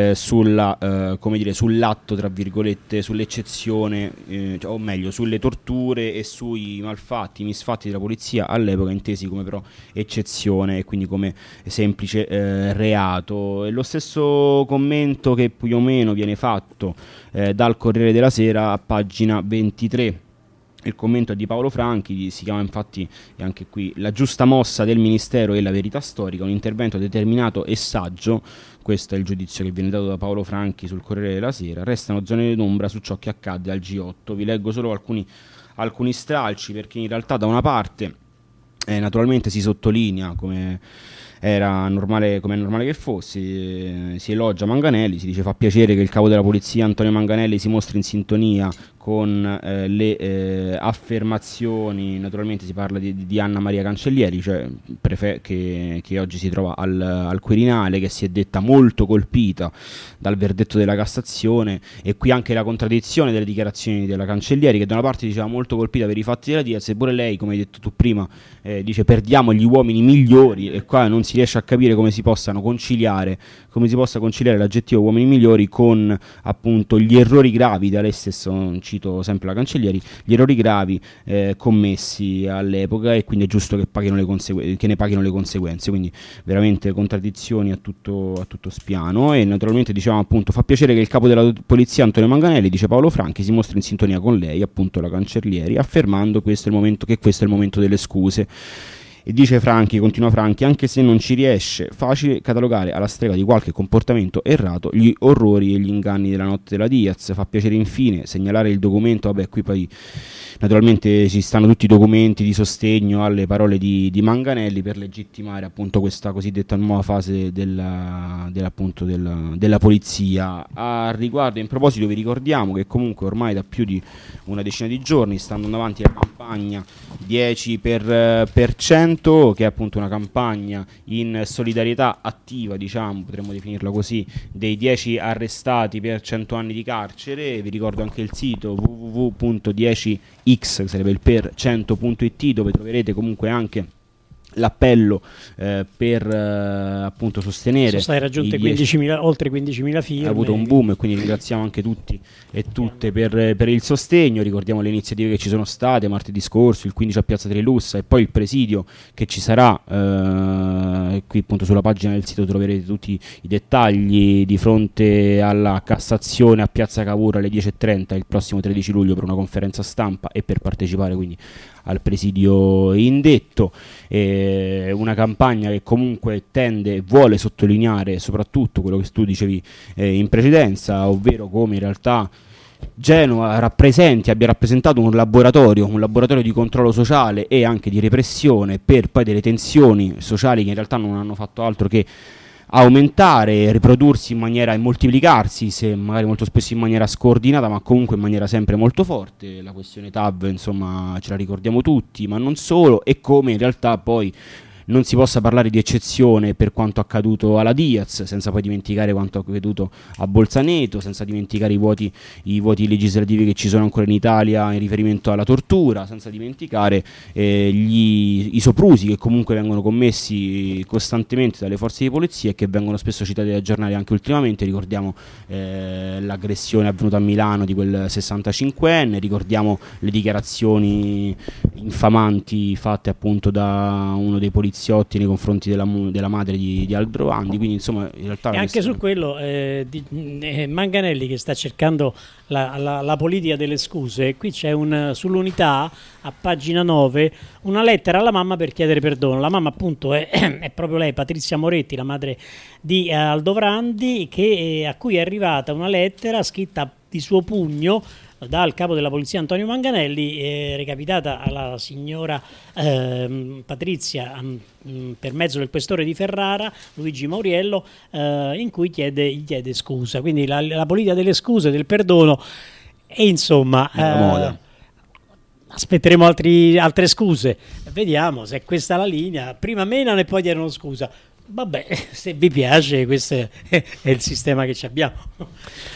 sull'atto, tra virgolette, sull'eccezione, o meglio sulle torture e sui misfatti della polizia all'epoca, intesi come però eccezione e quindi come semplice reato. E lo stesso commento che più o meno viene fatto dal Corriere della Sera a pagina 23. Il commento è di Paolo Franchi, si chiama infatti, e anche qui, la giusta mossa del Ministero e la verità storica, un intervento determinato e saggio. Questo è il giudizio che viene dato da Paolo Franchi sul Corriere della Sera. Restano zone d'ombra su ciò che accadde al G8. Vi leggo solo alcuni stralci, perché in realtà da una parte naturalmente si sottolinea come è normale che fosse, si elogia Manganelli, si dice fa piacere che il capo della polizia Antonio Manganelli si mostri in sintonia con le affermazioni. Naturalmente si parla di Anna Maria Cancellieri, cioè che oggi si trova al Quirinale, che si è detta molto colpita dal verdetto della Cassazione, e qui anche la contraddizione delle dichiarazioni della Cancellieri, che da una parte diceva molto colpita per i fatti della Diaz, eppure lei, come hai detto tu prima, dice perdiamo gli uomini migliori, e qua non si riesce a capire come si possa conciliare l'aggettivo uomini migliori con appunto gli errori gravi, da lei stesso cito sempre la Cancellieri, gli errori gravi commessi all'epoca, e quindi è giusto che ne paghino le conseguenze. Quindi veramente contraddizioni a tutto spiano. E naturalmente dicevamo appunto fa piacere che il capo della polizia Antonio Manganelli, dice Paolo Franchi, si mostri in sintonia con lei, appunto la Cancellieri, affermando che questo è il momento delle scuse. E dice Franchi, continua Franchi, anche se non ci riesce, facile catalogare alla stregua di qualche comportamento errato gli orrori e gli inganni della notte della Diaz. Fa piacere infine segnalare il documento, qui poi naturalmente ci stanno tutti i documenti di sostegno alle parole di Manganelli per legittimare appunto questa cosiddetta nuova fase della polizia. A riguardo, in proposito, vi ricordiamo che comunque ormai da più di una decina di giorni sta andando avanti la campagna 10%, che è appunto una campagna in solidarietà attiva, diciamo, potremmo definirla così, dei 10 arrestati per 100 anni di carcere. Vi ricordo anche il sito www.10x, che sarebbe il per 100.it, dove troverete comunque anche l'appello per appunto sostenere. Sono state raggiunte oltre 15.000 firme. Ha avuto un boom, e quindi ringraziamo anche tutti e tutte per il sostegno. Ricordiamo le iniziative che ci sono state martedì scorso, il 15 a Piazza Trilussa, e poi il presidio che ci sarà. Qui appunto sulla pagina del sito troverete tutti i dettagli, di fronte alla Cassazione a Piazza Cavour alle 10:30 il prossimo 13 luglio per una conferenza stampa e per partecipare quindi al presidio indetto. Una campagna che comunque vuole sottolineare soprattutto quello che tu dicevi in precedenza, ovvero come in realtà Genova abbia rappresentato un laboratorio di controllo sociale e anche di repressione per poi delle tensioni sociali che in realtà non hanno fatto altro che aumentare, riprodursi e moltiplicarsi, se magari molto spesso in maniera scordinata, ma comunque in maniera sempre molto forte. La questione TAV, insomma, ce la ricordiamo tutti, ma non solo, e come in realtà poi non si possa parlare di eccezione per quanto accaduto alla Diaz, senza poi dimenticare quanto accaduto a Bolzaneto, senza dimenticare i voti legislativi che ci sono ancora in Italia in riferimento alla tortura, senza dimenticare i soprusi che comunque vengono commessi costantemente dalle forze di polizia e che vengono spesso citati dai giornali anche ultimamente. Ricordiamo l'aggressione avvenuta a Milano di quel 65enne, ricordiamo le dichiarazioni infamanti fatte appunto da uno dei poliziotti nei confronti della madre di Aldrovandi. Quindi insomma in realtà e anche su quello Manganelli che sta cercando la politica delle scuse. Qui c'è sull'Unità a pagina 9 una lettera alla mamma per chiedere perdono. La mamma appunto è proprio lei, Patrizia Moretti, la madre di Aldrovandi, a cui è arrivata una lettera scritta di suo pugno dal capo della polizia Antonio Manganelli, recapitata alla signora Patrizia per mezzo del questore di Ferrara, Luigi Mauriello, in cui gli chiede scusa. Quindi la politica delle scuse, del perdono, e insomma moda. Aspetteremo altre scuse, vediamo se è questa la linea. Prima menano e poi chiedono scusa. Vabbè, se vi piace, questo è il sistema che ci abbiamo.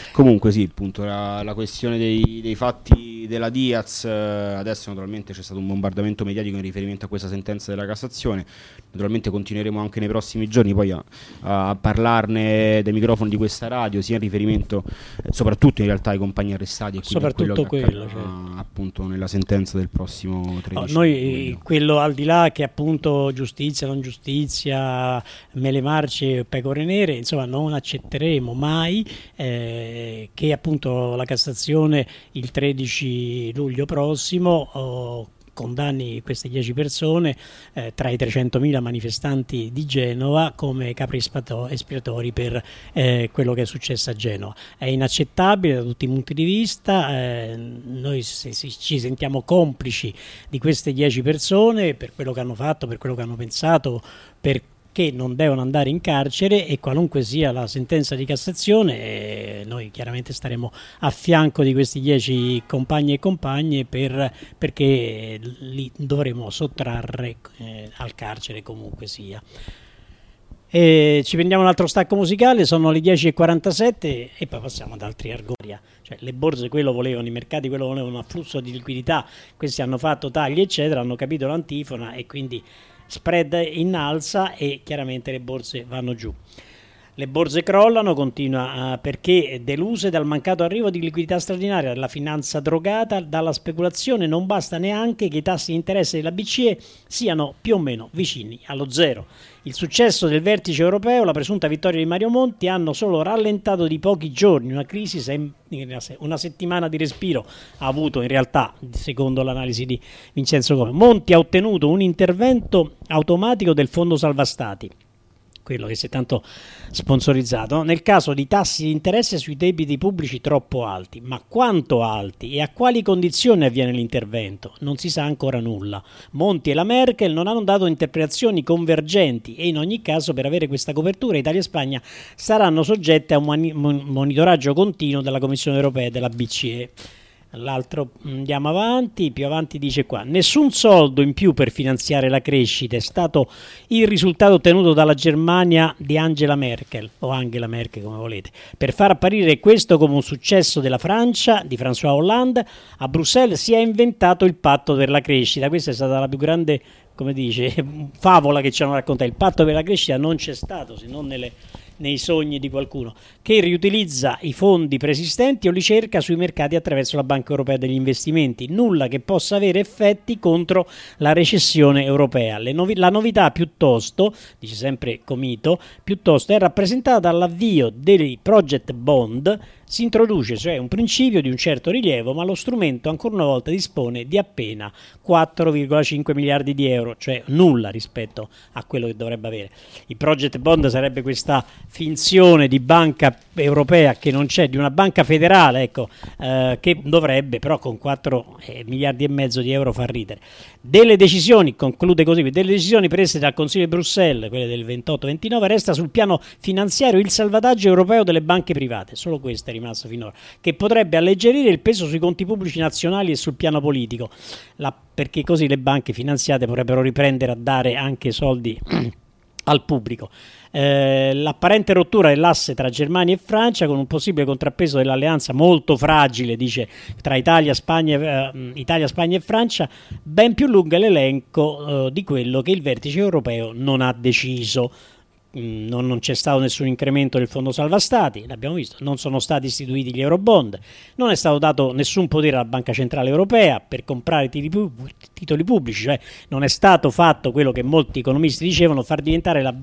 Comunque sì, appunto la questione dei fatti della Diaz, adesso naturalmente c'è stato un bombardamento mediatico in riferimento a questa sentenza della Cassazione, naturalmente continueremo anche nei prossimi giorni poi a parlarne dai microfoni di questa radio, sia in riferimento soprattutto in realtà ai compagni arrestati e quindi soprattutto quello, cioè, appunto nella sentenza del prossimo 13 noi luglio. quello al di là che appunto giustizia, non giustizia, mele marce, pecore nere, insomma non accetteremo mai che appunto la Cassazione il 13 luglio prossimo condanni queste 10 persone tra i 300.000 manifestanti di Genova come capri espiatori per quello che è successo a Genova. È inaccettabile da tutti i punti di vista, noi ci sentiamo complici di queste 10 persone per quello che hanno fatto, per quello che hanno pensato, che non devono andare in carcere, e qualunque sia la sentenza di Cassazione noi chiaramente staremo a fianco di questi 10 compagni e compagne perché li dovremo sottrarre al carcere comunque sia. E ci prendiamo un altro stacco musicale, sono le 10:47 e poi passiamo ad altri argomenti. Cioè, le borse quello volevano, i mercati quello volevano, afflusso di liquidità, questi hanno fatto tagli eccetera, hanno capito l'antifona e quindi spread in alza e chiaramente le borse vanno giù. Le borse crollano, continua perché deluse dal mancato arrivo di liquidità straordinaria, dalla finanza drogata, dalla speculazione. Non basta neanche che i tassi di interesse della BCE siano più o meno vicini allo zero. Il successo del vertice europeo, la presunta vittoria di Mario Monti hanno solo rallentato di pochi giorni una crisi. Una settimana di respiro ha avuto in realtà, secondo l'analisi di Vincenzo Come. Monti ha ottenuto un intervento automatico del Fondo Salva Stati, quello che si è tanto sponsorizzato, nel caso di tassi di interesse sui debiti pubblici troppo alti. Ma quanto alti e a quali condizioni avviene l'intervento? Non si sa ancora nulla. Monti e la Merkel non hanno dato interpretazioni convergenti e in ogni caso per avere questa copertura Italia e Spagna saranno soggette a un monitoraggio continuo della Commissione europea e della BCE. L'altro, andiamo avanti, più avanti dice qua: nessun soldo in più per finanziare la crescita, è stato il risultato ottenuto dalla Germania di Angela Merkel, o Angela Merkel come volete, per far apparire questo come un successo della Francia, di François Hollande. A Bruxelles si è inventato il patto per la crescita. Questa è stata la più grande, come dice, favola che ci hanno raccontato. Il patto per la crescita non c'è stato, se non nei sogni di qualcuno, che riutilizza i fondi preesistenti o li cerca sui mercati attraverso la Banca Europea degli Investimenti. Nulla che possa avere effetti contro la recessione europea. La novità piuttosto, dice sempre Comito, piuttosto è rappresentata dall'avvio dei project bond. Si introduce cioè un principio di un certo rilievo, ma lo strumento ancora una volta dispone di appena 4,5 miliardi di euro, cioè nulla rispetto a quello che dovrebbe avere. Il project bond sarebbe questa finzione di banca europea che non c'è, di una banca federale, ecco, che dovrebbe però con 4 miliardi e mezzo di euro far ridere. Delle decisioni, conclude così, delle decisioni prese dal Consiglio di Bruxelles, quelle del 28-29, resta sul piano finanziario il salvataggio europeo delle banche private, solo questo è rimasto finora, che potrebbe alleggerire il peso sui conti pubblici nazionali e sul piano politico, perché così le banche finanziate potrebbero riprendere a dare anche soldi al pubblico. L'apparente rottura dell'asse tra Germania e Francia, con un possibile contrappeso dell'alleanza molto fragile, dice, tra Italia, Spagna e Francia, ben più lungo l'elenco di quello che il vertice europeo non ha deciso. Non c'è stato nessun incremento del fondo salva stati, l'abbiamo visto, non sono stati istituiti gli eurobond, non è stato dato nessun potere alla Banca Centrale Europea per comprare titoli pubblici, cioè non è stato fatto quello che molti economisti dicevano, far diventare la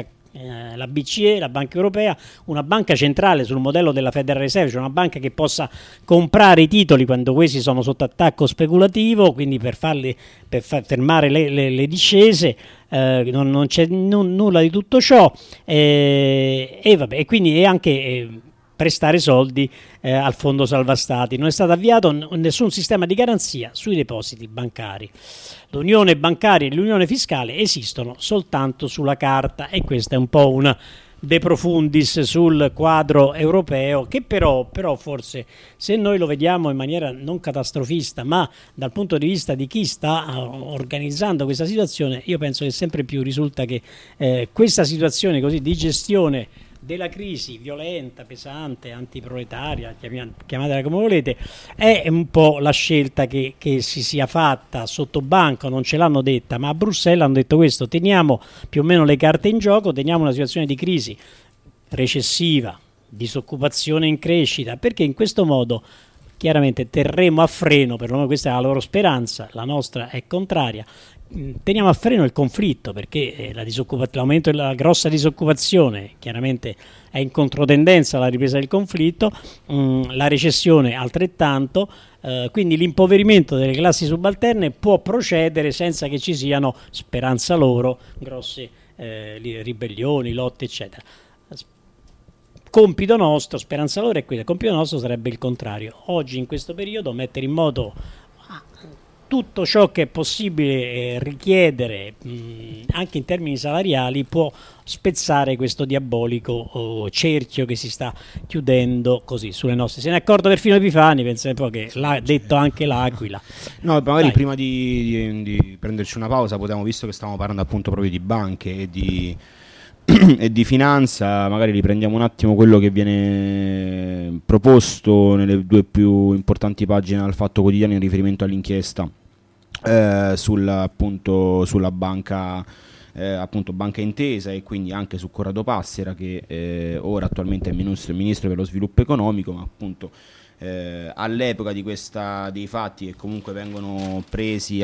BCE, la Banca Europea, una banca centrale sul modello della Federal Reserve, cioè una banca che possa comprare i titoli quando questi sono sotto attacco speculativo, quindi per fermare le discese. Non c'è nulla di tutto ciò e quindi anche prestare soldi al fondo salva stati. Non è stato avviato nessun sistema di garanzia sui depositi bancari. L'unione bancaria e l'unione fiscale esistono soltanto sulla carta, e questo è un po' un de profundis sul quadro europeo, che però forse, se noi lo vediamo in maniera non catastrofista ma dal punto di vista di chi sta organizzando questa situazione, io penso che sempre più risulta che questa situazione così di gestione della crisi violenta, pesante, antiproletaria, chiamatela come volete, è un po' la scelta che si sia fatta sotto banco, non ce l'hanno detta, ma a Bruxelles hanno detto questo: teniamo più o meno le carte in gioco, teniamo una situazione di crisi recessiva, disoccupazione in crescita, perché in questo modo chiaramente terremo a freno, perlomeno questa è la loro speranza, la nostra è contraria, teniamo a freno il conflitto, perché l'aumento della grossa disoccupazione chiaramente è in controtendenza alla ripresa del conflitto, la recessione altrettanto, quindi l'impoverimento delle classi subalterne può procedere senza che ci siano, speranza loro, grosse ribellioni, lotte eccetera. Compito nostro, speranza loro è quella, compito nostro sarebbe il contrario. Oggi in questo periodo mettere in moto tutto ciò che è possibile richiedere anche in termini salariali può spezzare questo diabolico cerchio che si sta chiudendo così sulle nostre. Se ne è accorto perfino Epifani, pensa un po' che l'ha detto anche l'Aquila. No, magari prima di prenderci una pausa potevamo, visto che stavamo parlando appunto proprio di banche e di finanza, magari riprendiamo un attimo quello che viene proposto nelle due più importanti pagine del Fatto Quotidiano in riferimento all'inchiesta sulla banca, appunto Banca Intesa, e quindi anche su Corrado Passera, che ora attualmente è ministro per lo sviluppo economico, ma appunto all'epoca dei fatti che comunque vengono presi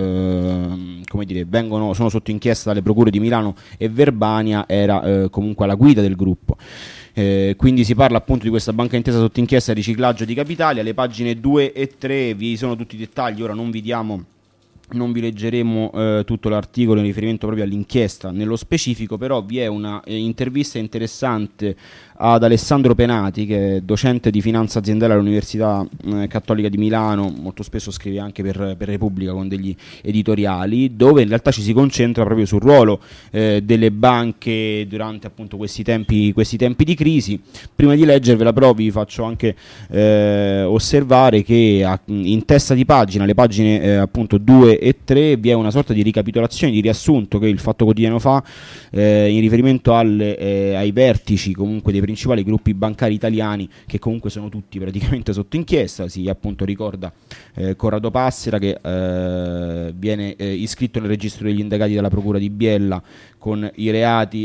sono sotto inchiesta dalle procure di Milano e Verbania, era comunque alla guida del gruppo. Quindi si parla appunto di questa Banca Intesa sotto inchiesta e riciclaggio di capitali. Alle pagine 2 e 3 vi sono tutti i dettagli, ora non vi leggeremo tutto l'articolo in riferimento proprio all'inchiesta nello specifico, però vi è una intervista interessante ad Alessandro Penati, che è docente di finanza aziendale all'Università Cattolica di Milano, molto spesso scrive anche per Repubblica con degli editoriali, dove in realtà ci si concentra proprio sul ruolo delle banche durante appunto questi tempi di crisi. Prima di leggervela però vi faccio anche osservare che in testa di pagina, le pagine appunto 2 e 3, vi è una sorta di ricapitolazione, di riassunto che il Fatto Quotidiano fa in riferimento ai vertici comunque dei principali gruppi bancari italiani, che comunque sono tutti praticamente sotto inchiesta. Si appunto ricorda Corrado Passera, che viene iscritto nel registro degli indagati dalla procura di Biella con i reati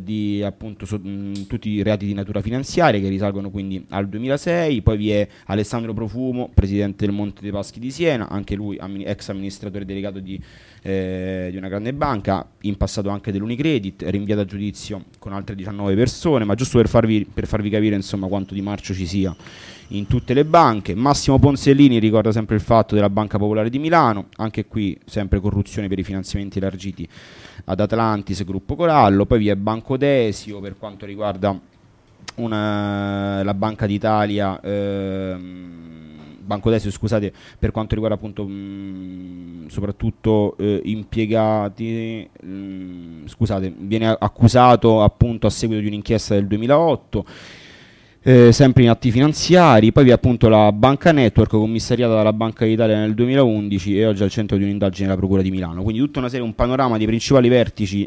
tutti i reati di natura finanziaria, che risalgono quindi al 2006. Poi vi è Alessandro Profumo, presidente del Monte dei Paschi di Siena, anche lui ex amministratore delegato di una grande banca, in passato anche dell'Unicredit, rinviato a giudizio con altre 19 persone, ma giusto per farvi capire insomma quanto di marcio ci sia in tutte le banche. Massimo Ponsellini ricorda sempre il fatto della Banca Popolare di Milano, anche qui sempre corruzione per i finanziamenti elargiti ad Atlantis, Gruppo Corallo. Poi vi è Banco Desio per quanto riguarda la Banca d'Italia, Banco Desio, scusate, per quanto riguarda appunto soprattutto impiegati, viene accusato appunto a seguito di un'inchiesta del 2008, sempre in atti finanziari. Poi vi è appunto la Banca Network, commissariata dalla Banca d'Italia nel 2011 e oggi al centro di un'indagine della Procura di Milano. Quindi tutta una serie, un panorama dei principali vertici,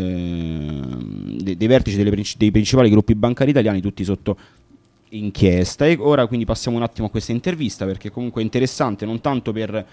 dei vertici dei principali gruppi bancari italiani, tutti sotto inchiesta. E ora quindi passiamo un attimo a questa intervista, perché comunque è interessante non tanto per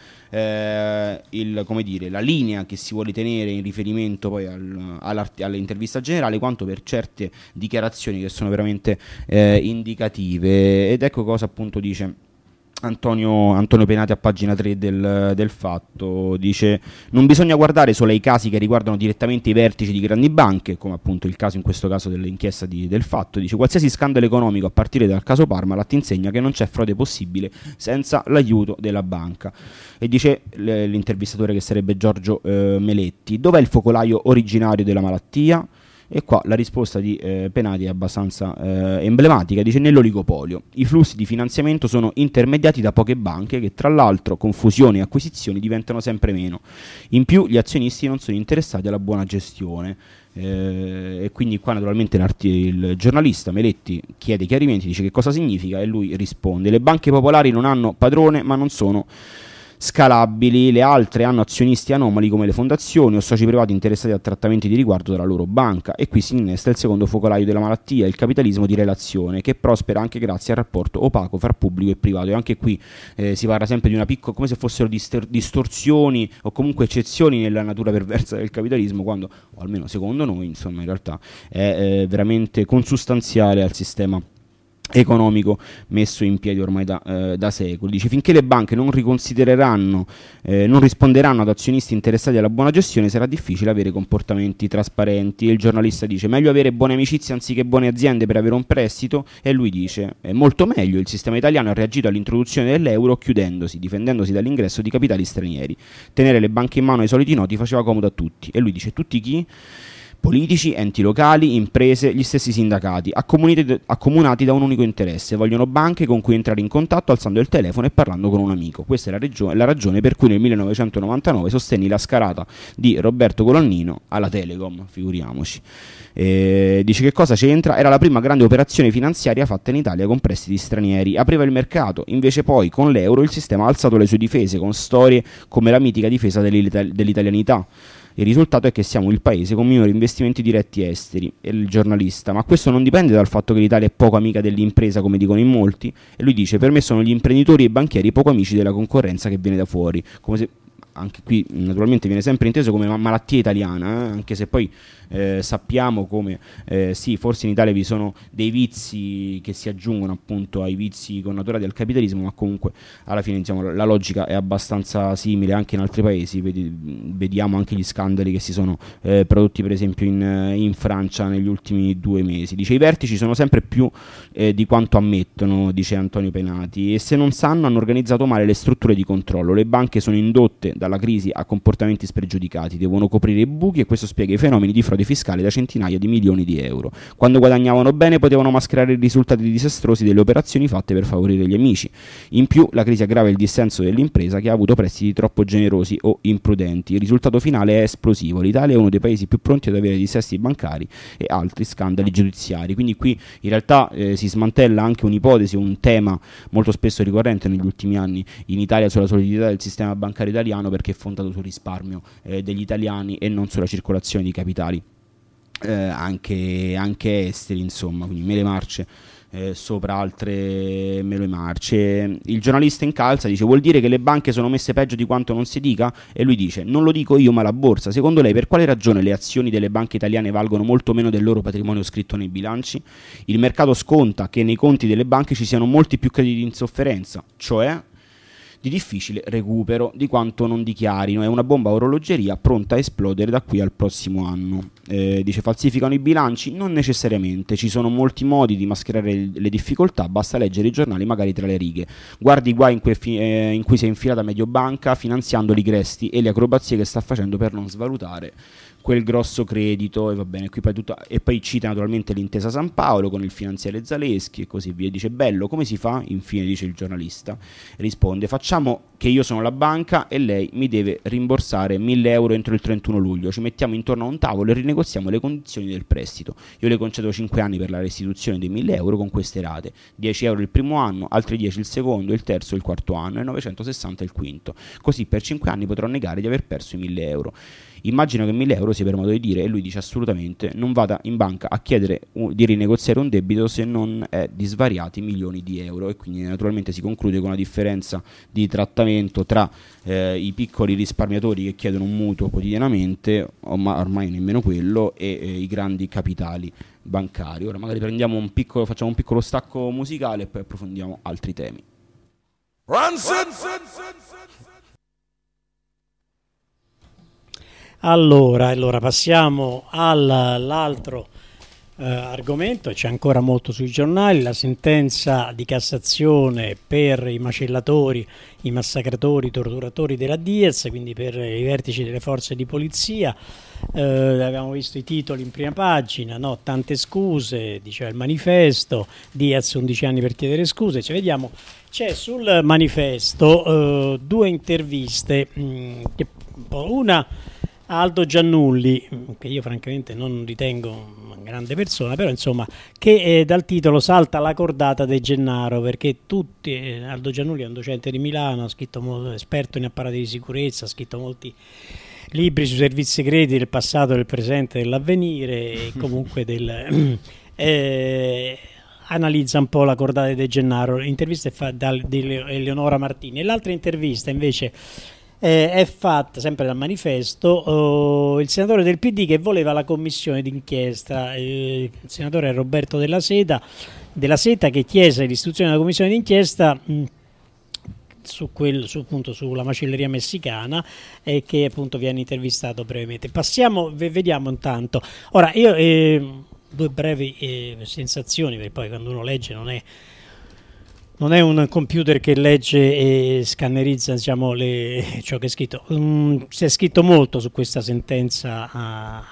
la linea che si vuole tenere in riferimento poi all'intervista generale, quanto per certe dichiarazioni che sono veramente indicative. Ed ecco cosa appunto dice Antonio Penati a pagina 3 del Fatto. Dice: non bisogna guardare solo ai casi che riguardano direttamente i vertici di grandi banche, come appunto il caso in questo caso dell'inchiesta del Fatto. Dice: qualsiasi scandalo economico, a partire dal caso Parmalat, insegna che non c'è frode possibile senza l'aiuto della banca. E dice l'intervistatore, che sarebbe Giorgio Meletti: dov'è il focolaio originario della malattia? E qua la risposta di Penati è abbastanza emblematica. Dice: nell'oligopolio. I flussi di finanziamento sono intermediati da poche banche che, tra l'altro, con fusioni e acquisizioni diventano sempre meno. In più gli azionisti non sono interessati alla buona gestione. E quindi qua naturalmente il giornalista Meletti chiede chiarimenti, dice che cosa significa, e lui risponde: le banche popolari non hanno padrone, ma non sono scalabili, le altre hanno azionisti anomali come le fondazioni o soci privati interessati a trattamenti di riguardo della loro banca, e qui si innesta il secondo focolaio della malattia, il capitalismo di relazione, che prospera anche grazie al rapporto opaco fra pubblico e privato. E anche qui si parla sempre di una piccola, come se fossero distorsioni o comunque eccezioni nella natura perversa del capitalismo, quando, o almeno secondo noi, insomma, in realtà è veramente consustanziale al sistema economico messo in piedi ormai da secoli. Dice: finché le banche non riconsidereranno, non risponderanno ad azionisti interessati alla buona gestione, sarà difficile avere comportamenti trasparenti. E il giornalista dice: meglio avere buone amicizie anziché buone aziende per avere un prestito. E lui dice: è molto meglio, il sistema italiano ha reagito all'introduzione dell'euro chiudendosi, difendendosi dall'ingresso di capitali stranieri. Tenere le banche in mano ai soliti noti faceva comodo a tutti. E lui dice: tutti chi? Politici, enti locali, imprese, gli stessi sindacati, accomunati da un unico interesse, vogliono banche con cui entrare in contatto alzando il telefono e parlando con un amico. Questa è la ragione per cui nel 1999 sostenni la scalata di Roberto Colaninno alla Telecom, figuriamoci. Dice: che cosa c'entra? Era la prima grande operazione finanziaria fatta in Italia con prestiti stranieri, apriva il mercato, invece poi con l'euro il sistema ha alzato le sue difese con storie come la mitica difesa dell'italianità. Il risultato è che siamo il paese con minori investimenti diretti esteri. E il giornalista: ma questo non dipende dal fatto che l'Italia è poco amica dell'impresa come dicono in molti? E lui dice: per me sono gli imprenditori e i banchieri poco amici della concorrenza che viene da fuori. Come se, anche qui naturalmente viene sempre inteso come malattia italiana, anche se poi sappiamo come sì, forse in Italia vi sono dei vizi che si aggiungono appunto ai vizi connaturati al capitalismo, ma comunque alla fine, diciamo, la logica è abbastanza simile anche in altri paesi. Vediamo anche gli scandali che si sono prodotti per esempio in Francia negli ultimi 2 mesi. Dice: i vertici sono sempre più di quanto ammettono, dice Antonio Penati, e se non sanno hanno organizzato male le strutture di controllo. Le banche sono indotte dalla crisi a comportamenti spregiudicati, devono coprire i buchi, e questo spiega i fenomeni di frode fiscale da centinaia di milioni di euro. Quando guadagnavano bene potevano mascherare i risultati disastrosi delle operazioni fatte per favorire gli amici. In più la crisi aggrava il dissenso dell'impresa, che ha avuto prestiti troppo generosi o imprudenti. Il risultato finale è esplosivo. L'Italia è uno dei paesi più pronti ad avere dissesti bancari e altri scandali giudiziari. Quindi qui in realtà si smantella anche un'ipotesi, un tema molto spesso ricorrente negli ultimi anni in Italia sulla solidità del sistema bancario italiano, perché è fondato sul risparmio degli italiani e non sulla circolazione di capitali anche esteri, insomma. Quindi mele marce sopra altre mele marce. Il giornalista incalza, dice: vuol dire che le banche sono messe peggio di quanto non si dica? E lui dice: non lo dico io ma la borsa. Secondo lei per quale ragione le azioni delle banche italiane valgono molto meno del loro patrimonio scritto nei bilanci? Il mercato sconta che nei conti delle banche ci siano molti più crediti in sofferenza, cioè di difficile recupero, di quanto non dichiarino. È una bomba a orologeria pronta a esplodere da qui al prossimo anno. Dice: falsificano i bilanci? Non necessariamente, ci sono molti modi di mascherare le difficoltà, basta leggere i giornali magari tra le righe. Guardi i guai in cui si è infilata Mediobanca finanziando i Ligresti e le acrobazie che sta facendo per non svalutare quel grosso credito. E va bene, qui poi tutto, e poi cita naturalmente l'intesa San Paolo con il finanziere Zaleschi e così via. Dice: bello, come si fa? Infine dice il giornalista. Risponde: facciamo che io sono la banca e lei mi deve rimborsare 1.000 euro entro il 31 luglio, ci mettiamo intorno a un tavolo e rinegoziamo le condizioni del prestito. Io le concedo 5 anni per la restituzione dei 1.000 euro con queste rate: 10 euro il primo anno, altri 10 il secondo, il terzo, il quarto anno e 960 il quinto. Così per 5 anni potrò negare di aver perso i 1.000 euro. Immagino che 1.000 euro sia per modo di dire. E lui dice: assolutamente, non vada in banca a chiedere di rinegoziare un debito se non è di svariati milioni di euro. E quindi naturalmente si conclude con una differenza di trattamento tra i piccoli risparmiatori che chiedono un mutuo quotidianamente, ormai nemmeno quello, e i grandi capitali bancari. Ora magari facciamo un piccolo stacco musicale e poi approfondiamo altri temi. Allora passiamo all'altro argomento. C'è ancora molto sui giornali: la sentenza di Cassazione per i macellatori, i massacratori, i torturatori della Diaz, quindi per i vertici delle forze di polizia. Abbiamo visto i titoli in prima pagina, no? Tante scuse, diceva il Manifesto, Diaz 11 anni per chiedere scuse. Vediamo, c'è sul Manifesto 2 interviste, una Aldo Giannulli, che io francamente non ritengo una grande persona, però insomma, che dal titolo salta la cordata De Gennaro, perché tutti, Aldo Giannulli è un docente di Milano, ha scritto molto, esperto in apparati di sicurezza, ha scritto molti libri sui servizi segreti del passato, del presente, dell'avvenire e comunque analizza un po' la cordata di De Gennaro. L'intervista è fatta di Eleonora Martini e l'altra intervista invece è fatta sempre dal Manifesto, il senatore del PD che voleva la commissione d'inchiesta, il senatore Roberto Della Seta che chiese l'istituzione della commissione d'inchiesta appunto, sulla macelleria messicana e che appunto viene intervistato brevemente. Vediamo intanto. Ora io due brevi sensazioni, perché poi quando uno legge non è un computer che legge e scannerizza, diciamo, ciò che è scritto. Si è scritto molto su questa sentenza a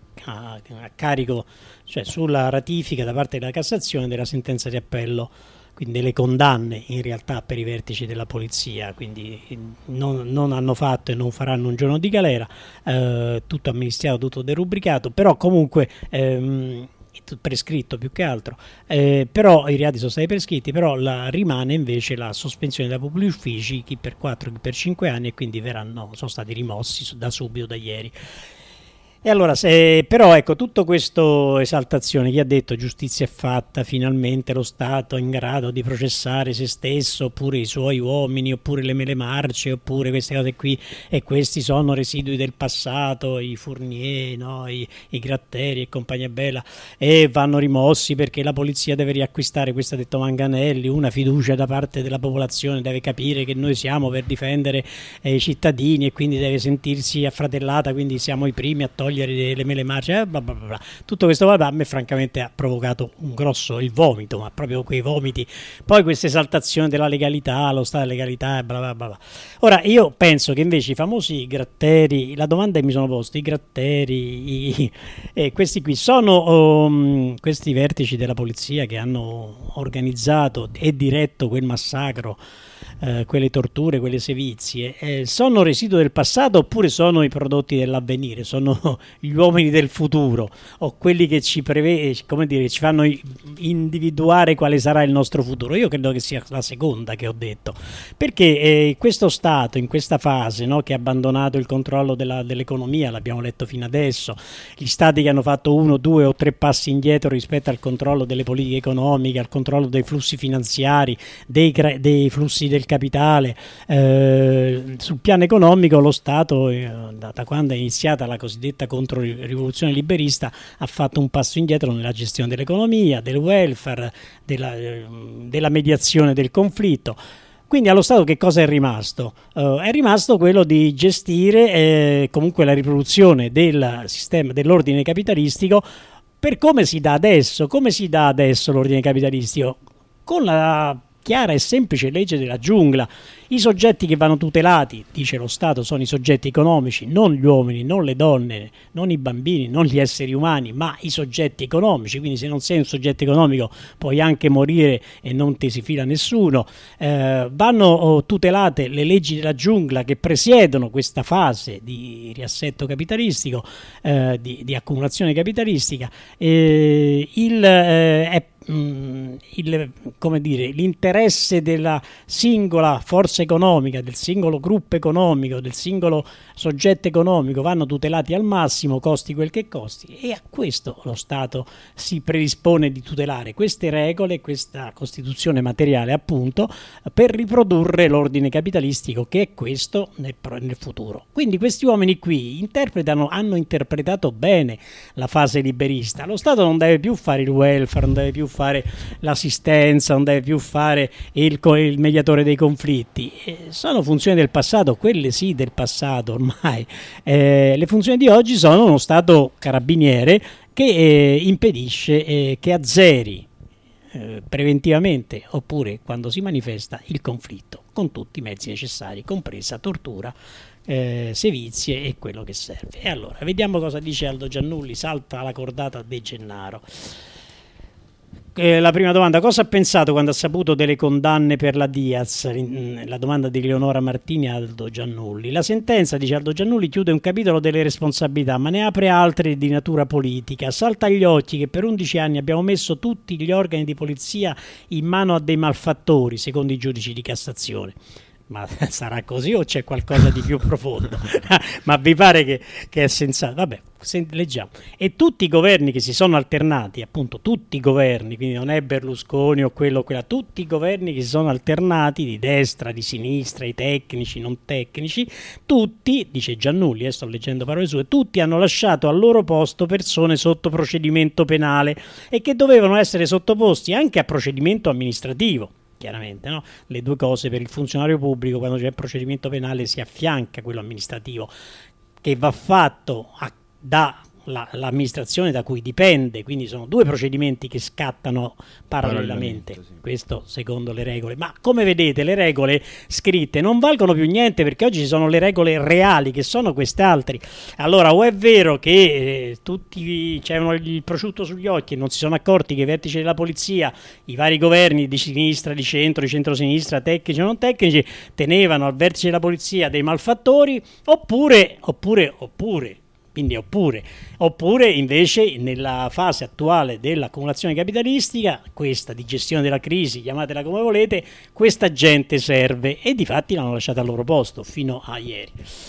carico, cioè sulla ratifica da parte della Cassazione della sentenza di appello, quindi delle condanne in realtà per i vertici della polizia, quindi non hanno fatto e non faranno un giorno di galera, tutto amnistiato, tutto derubricato, però comunque prescritto più che altro, però i reati sono stati prescritti, però rimane invece la sospensione da pubblici uffici, chi per 4 chi per 5 anni, e quindi sono stati rimossi da subito, da ieri. E allora, però ecco, tutto questo esaltazione, chi ha detto giustizia è fatta, finalmente lo Stato è in grado di processare se stesso, oppure i suoi uomini, oppure le mele marce, oppure queste cose qui, e questi sono residui del passato, i Fournier, no? I Gratteri e compagnia bella, e vanno rimossi perché la polizia deve riacquistare, questo ha detto Manganelli, una fiducia da parte della popolazione, deve capire che noi siamo per difendere i cittadini e quindi deve sentirsi affratellata, quindi siamo i primi a togliere le mele marce, bla bla bla. Tutto questo a me francamente ha provocato il vomito, ma proprio quei vomiti, poi questa esaltazione della legalità, lo stato di legalità e bla bla bla. Ora io penso che invece i famosi Gratteri, la domanda che mi sono posto, i Gratteri, questi qui sono questi vertici della polizia che hanno organizzato e diretto quel massacro, quelle torture, quelle sevizie, sono residuo del passato oppure sono i prodotti dell'avvenire, sono gli uomini del futuro, o quelli che ci fanno individuare quale sarà il nostro futuro? Io credo che sia la seconda che ho detto, perché questo Stato in questa fase, no, che ha abbandonato il controllo dell'economia, l'abbiamo letto fino adesso, gli Stati che hanno fatto 1, 2 o 3 passi indietro rispetto al controllo delle politiche economiche, al controllo dei flussi finanziari, dei flussi del capitale, sul piano economico lo Stato, da quando è iniziata la cosiddetta controrivoluzione liberista, ha fatto un passo indietro nella gestione dell'economia, del welfare, della mediazione del conflitto. Quindi allo Stato che cosa è rimasto? È rimasto quello di gestire comunque la riproduzione del sistema dell'ordine capitalistico per come si dà adesso. Come si dà adesso l'ordine capitalistico? Con la chiara e semplice legge della giungla. I soggetti che vanno tutelati, dice lo Stato, sono i soggetti economici, non gli uomini, non le donne, non i bambini, non gli esseri umani, ma i soggetti economici. Quindi se non sei un soggetto economico puoi anche morire e non ti si fila nessuno. Vanno tutelate le leggi della giungla che presiedono questa fase di riassetto capitalistico, di accumulazione capitalistica. L'interesse della singola forza economica, del singolo gruppo economico, del singolo soggetto economico vanno tutelati al massimo, costi quel che costi, e a questo lo Stato si predispone di tutelare queste regole, questa Costituzione materiale appunto, per riprodurre l'ordine capitalistico che è questo nel futuro. Quindi questi uomini qui hanno interpretato bene la fase liberista. Lo Stato non deve più fare il welfare, non deve più fare l'assistenza, non deve più fare il mediatore dei conflitti. Sono funzioni del passato, quelle sì del passato ormai. Le funzioni di oggi sono uno Stato carabiniere che impedisce, che azzeri preventivamente oppure quando si manifesta il conflitto con tutti i mezzi necessari, compresa tortura, sevizie e quello che serve. E allora vediamo cosa dice Aldo Giannulli, salta la cordata De Gennaro. La prima domanda: cosa ha pensato quando ha saputo delle condanne per la Diaz? La domanda di Leonora Martini a Aldo Giannulli. La sentenza, dice Aldo Giannulli, chiude un capitolo delle responsabilità, ma ne apre altre di natura politica. Salta agli occhi che per 11 anni abbiamo messo tutti gli organi di polizia in mano a dei malfattori, secondo i giudici di Cassazione. Ma sarà così o c'è qualcosa di più profondo? Ma vi pare che è sensato? Vabbè, leggiamo. E tutti i governi che si sono alternati, appunto tutti i governi, quindi non è Berlusconi o quello o quella, tutti i governi che si sono alternati di destra, di sinistra, i tecnici, non tecnici, tutti, dice Giannulli, sto leggendo parole sue, tutti hanno lasciato al loro posto persone sotto procedimento penale e che dovevano essere sottoposti anche a procedimento amministrativo. Chiaramente, no? Le due cose per il funzionario pubblico, quando c'è il procedimento penale si affianca quello amministrativo, che va fatto dall'amministrazione da cui dipende, quindi sono due procedimenti che scattano parallelamente, sì. Questo secondo le regole. Ma come vedete le regole scritte non valgono più niente, perché oggi ci sono le regole reali che sono queste altre. Allora, o è vero che tutti c'erano il prosciutto sugli occhi e non si sono accorti che i vertici della polizia, i vari governi di sinistra, di centrosinistra, tecnici o non tecnici, tenevano al vertice della polizia dei malfattori, oppure invece nella fase attuale dell'accumulazione capitalistica, questa di gestione della crisi, chiamatela come volete, questa gente serve, e difatti l'hanno lasciata al loro posto fino a ieri.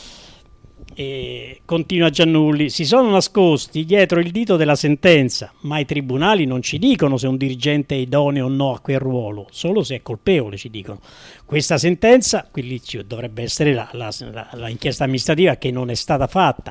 E continua Giannulli: si sono nascosti dietro il dito della sentenza, ma i tribunali non ci dicono se un dirigente è idoneo o no a quel ruolo, solo se è colpevole ci dicono. Questa sentenza, quindi dovrebbe essere la inchiesta amministrativa che non è stata fatta.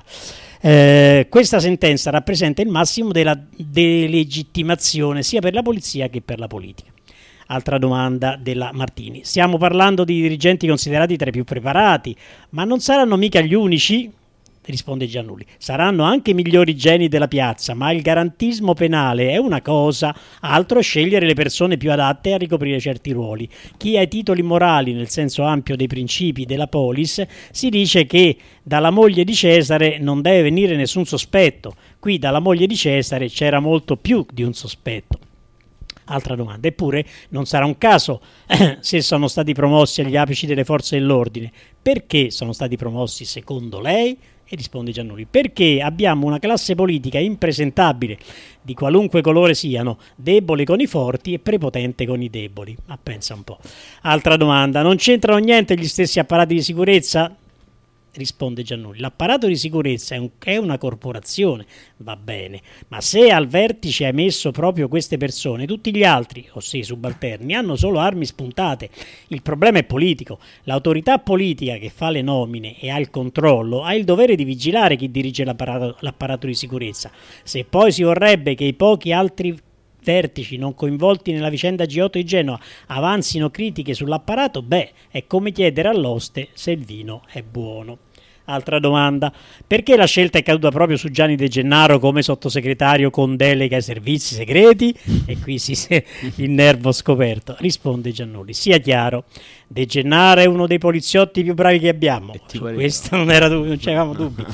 Questa sentenza rappresenta il massimo della delegittimazione sia per la polizia che per la politica. Altra domanda della Martini: stiamo parlando di dirigenti considerati tra i più preparati, ma non saranno mica gli unici? Risponde Giannulli: saranno anche i migliori geni della piazza, ma il garantismo penale è una cosa, altro è scegliere le persone più adatte a ricoprire certi ruoli. Chi ha i titoli morali nel senso ampio dei principi della polis si dice che dalla moglie di Cesare non deve venire nessun sospetto. Qui dalla moglie di Cesare c'era molto più di un sospetto. Altra domanda: eppure non sarà un caso se sono stati promossi agli apici delle forze dell'ordine. Perché sono stati promossi secondo lei? E risponde Giannulli: perché abbiamo una classe politica impresentabile, di qualunque colore siano, debole con i forti e prepotente con i deboli. Ma pensa un po'. Altra domanda: non c'entrano niente gli stessi apparati di sicurezza? Risponde Giannulli: l'apparato di sicurezza è una corporazione, va bene, ma se al vertice hai messo proprio queste persone, tutti gli altri, ossia i subalterni, hanno solo armi spuntate. Il problema è politico. L'autorità politica che fa le nomine e ha il controllo ha il dovere di vigilare chi dirige l'apparato di sicurezza. Se poi si vorrebbe che i pochi altri vertici non coinvolti nella vicenda G8 di Genova avanzino critiche sull'apparato, è come chiedere all'oste se il vino è buono. Altra domanda: perché la scelta è caduta proprio su Gianni De Gennaro come sottosegretario con delega ai servizi segreti? E qui il nervo scoperto. Risponde Giannulli: sia chiaro, De Gennaro è uno dei poliziotti più bravi che abbiamo, su questo non c'avevamo dubbi.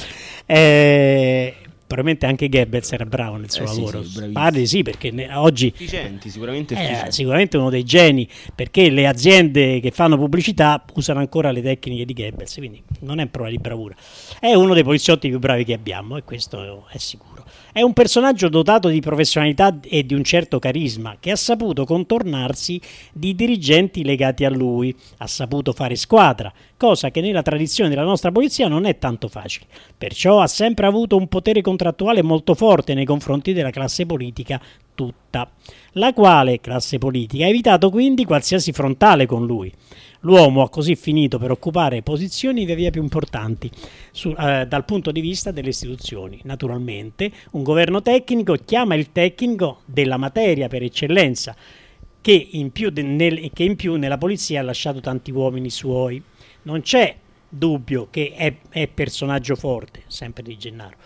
Probabilmente anche Goebbels era bravo nel suo lavoro. Sì, perché oggi sicuramente uno dei geni, perché le aziende che fanno pubblicità usano ancora le tecniche di Goebbels, quindi non è prova di bravura. È uno dei poliziotti più bravi che abbiamo, e questo è sicuro. È un personaggio dotato di professionalità e di un certo carisma, che ha saputo contornarsi di dirigenti legati a lui, ha saputo fare squadra, cosa che nella tradizione della nostra polizia non è tanto facile. Perciò ha sempre avuto un potere contrattuale molto forte nei confronti della classe politica tutta, la quale classe politica ha evitato quindi qualsiasi frontale con lui. L'uomo ha così finito per occupare posizioni via via più importanti dal punto di vista delle istituzioni. Naturalmente un governo tecnico chiama il tecnico della materia per eccellenza, che in più nella polizia ha lasciato tanti uomini suoi. Non c'è dubbio che è personaggio forte, sempre Di Gennaro.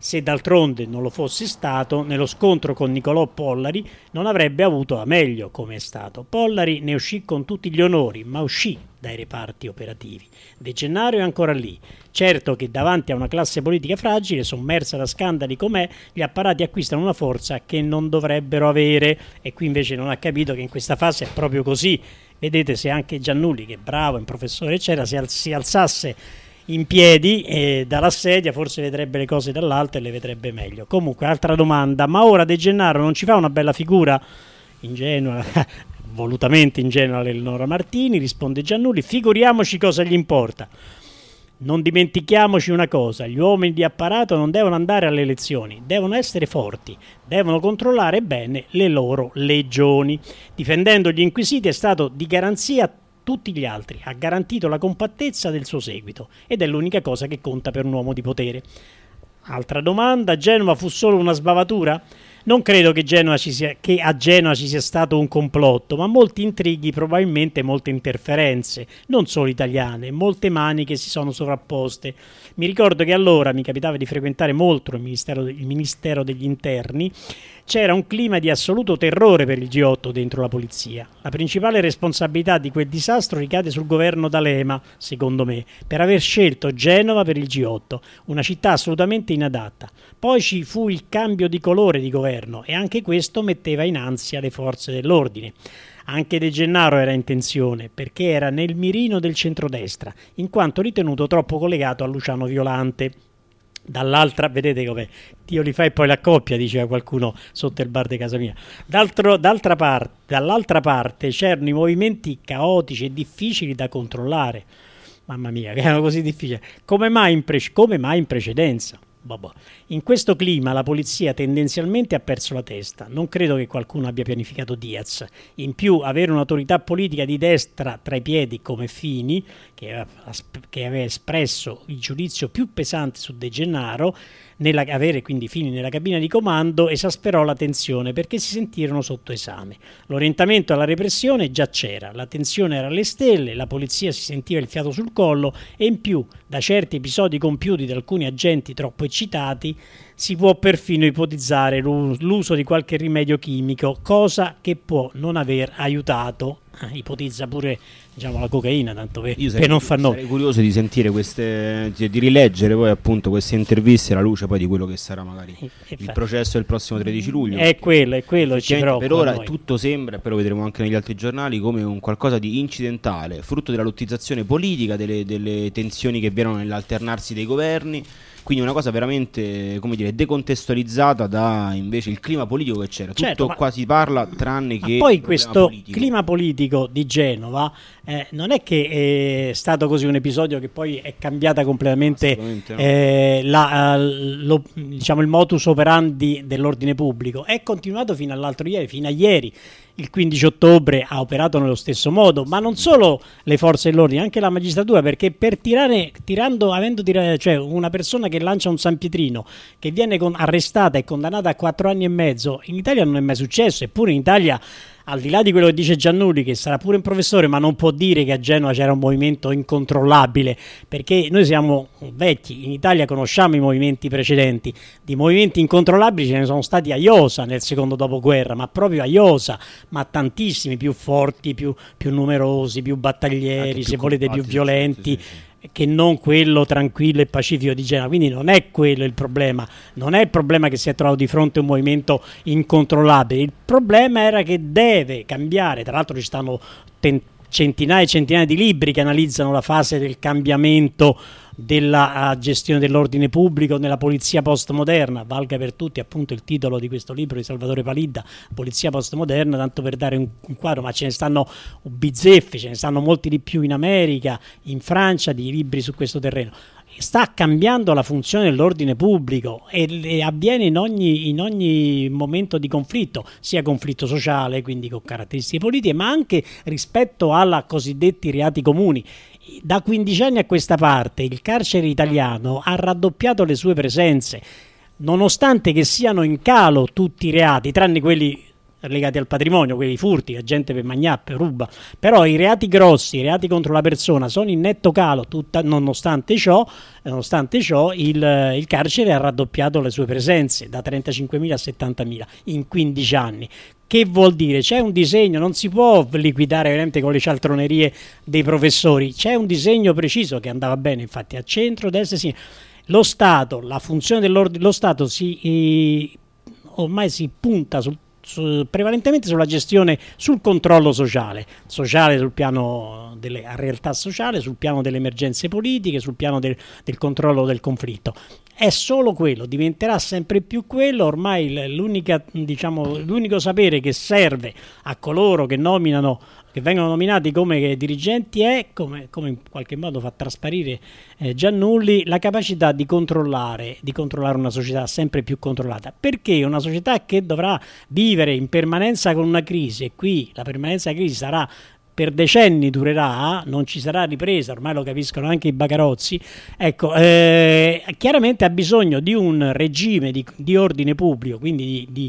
Se d'altronde non lo fosse stato, nello scontro con Nicolò Pollari non avrebbe avuto la meglio come è stato. Pollari ne uscì con tutti gli onori, ma uscì dai reparti operativi. De Gennaro è ancora lì. Certo che davanti a una classe politica fragile, sommersa da scandali com'è, gli apparati acquistano una forza che non dovrebbero avere, e qui invece non ha capito che in questa fase è proprio così. Vedete, se anche Giannulli, che è bravo, è un professore eccetera, si alzasse in piedi dalla sedia, forse vedrebbe le cose dall'alto e le vedrebbe meglio. Comunque, altra domanda: ma ora De Gennaro non ci fa una bella figura? Ingenua, volutamente ingenua l'Eleonora Martini. Risponde Giannulli: figuriamoci cosa gli importa. Non dimentichiamoci una cosa: gli uomini di apparato non devono andare alle elezioni, devono essere forti, devono controllare bene le loro legioni. Difendendo gli inquisiti è stato di garanzia a tutti gli altri, ha garantito la compattezza del suo seguito ed è l'unica cosa che conta per un uomo di potere. Altra domanda: Genova fu solo una sbavatura? Non credo che a Genova ci sia stato un complotto, ma molti intrighi, probabilmente molte interferenze, non solo italiane, molte mani che si sono sovrapposte. Mi ricordo che allora mi capitava di frequentare molto il Ministero degli Interni. C'era un clima di assoluto terrore per il G8 dentro la polizia. La principale responsabilità di quel disastro ricade sul governo D'Alema, secondo me, per aver scelto Genova per il G8, una città assolutamente inadatta. Poi ci fu il cambio di colore di governo e anche questo metteva in ansia le forze dell'ordine. Anche De Gennaro era in tensione perché era nel mirino del centrodestra, in quanto ritenuto troppo collegato a Luciano Violante. Dall'altra, vedete come Dio li fa e poi la coppia, diceva qualcuno sotto il bar di casa mia. Dall'altra parte c'erano i movimenti caotici e difficili da controllare. Mamma mia, che erano così difficili. Come mai in precedenza? In questo clima la polizia tendenzialmente ha perso la testa. Non credo che qualcuno abbia pianificato Diaz. In più, avere un'autorità politica di destra tra i piedi come Fini, che aveva espresso il giudizio più pesante su De Gennaro, avere quindi Fini nella cabina di comando esasperò la tensione perché si sentirono sotto esame. L'orientamento alla repressione già c'era, la tensione era alle stelle, la polizia si sentiva il fiato sul collo e in più, da certi episodi compiuti da alcuni agenti troppo eccitati, si può perfino ipotizzare l'uso di qualche rimedio chimico, cosa che può non aver aiutato. Ipotizza pure, diciamo, la cocaina, tanto per non far nomi. Sarei curioso di sentire di rileggere poi appunto queste interviste alla luce poi di quello che sarà magari il processo del prossimo 13 luglio. È quello ci preoccupa. Per ora tutto sembra, però vedremo anche negli altri giornali, come un qualcosa di incidentale, frutto della lottizzazione politica, delle tensioni che vi erano nell'alternarsi dei governi. Quindi una cosa veramente, come dire, decontestualizzata da invece il clima politico che c'era. Certo, tutto qua si parla tranne che poi questo clima politico di Genova non è che è stato così un episodio che poi è cambiata completamente no. Diciamo il modus operandi dell'ordine pubblico. È continuato fino all'altro ieri, fino a ieri. Il 15 ottobre ha operato nello stesso modo, ma non solo le forze dell'ordine, anche la magistratura, perché per cioè una persona che lancia un San Pietrino, che viene arrestata e condannata a 4 anni e mezzo, in Italia non è mai successo, eppure in Italia, al di là di quello che dice Giannulli, che sarà pure un professore, ma non può dire che a Genova c'era un movimento incontrollabile, perché noi siamo vecchi, in Italia conosciamo i movimenti precedenti, di movimenti incontrollabili ce ne sono stati a Iosa nel secondo dopoguerra, ma proprio a Iosa, ma tantissimi, più forti, più numerosi, più battaglieri, se volete più violenti, sì. Che non quello tranquillo e pacifico di Genova. Quindi non è quello il problema, non è il problema che si è trovato di fronte a un movimento incontrollabile, il problema era che deve cambiare. Tra l'altro ci stanno centinaia e centinaia di libri che analizzano la fase del cambiamento della gestione dell'ordine pubblico nella polizia postmoderna. Valga per tutti appunto il titolo di questo libro di Salvatore Palidda, Polizia postmoderna, tanto per dare un quadro, ma ce ne stanno bizzeffe, ce ne stanno molti di più in America, in Francia, di libri su questo terreno. Sta cambiando la funzione dell'ordine pubblico e avviene in ogni momento di conflitto, sia conflitto sociale, quindi con caratteristiche politiche, ma anche rispetto alla cosiddetti reati comuni. Da 15 anni a questa parte il carcere italiano ha raddoppiato le sue presenze, nonostante che siano in calo tutti i reati, tranne quelli legati al patrimonio, quelli furti, la gente per magnappe, ruba, però i reati grossi, i reati contro la persona sono in netto calo, nonostante ciò il carcere ha raddoppiato le sue presenze da 35.000 a 70.000 in 15 anni. Che vuol dire? C'è un disegno, non si può liquidare veramente con le cialtronerie dei professori, c'è un disegno preciso che andava bene, infatti a centro, destra e sinistra. Lo Stato, la funzione dell'ordine, lo Stato ormai si punta prevalentemente sulla gestione, sul controllo sociale sul piano delle realtà sociali, sul piano delle emergenze politiche, sul piano del controllo del conflitto. È solo quello, diventerà sempre più quello, ormai l'unico sapere che serve a coloro che vengono nominati come dirigenti è, come in qualche modo fa trasparire Giannulli, la capacità di controllare una società sempre più controllata. Perché una società che dovrà vivere in permanenza con una crisi, e qui la permanenza della crisi sarà per decenni, durerà, non ci sarà ripresa, ormai lo capiscono anche i bagarozzi, ecco, chiaramente ha bisogno di un regime di ordine pubblico, quindi di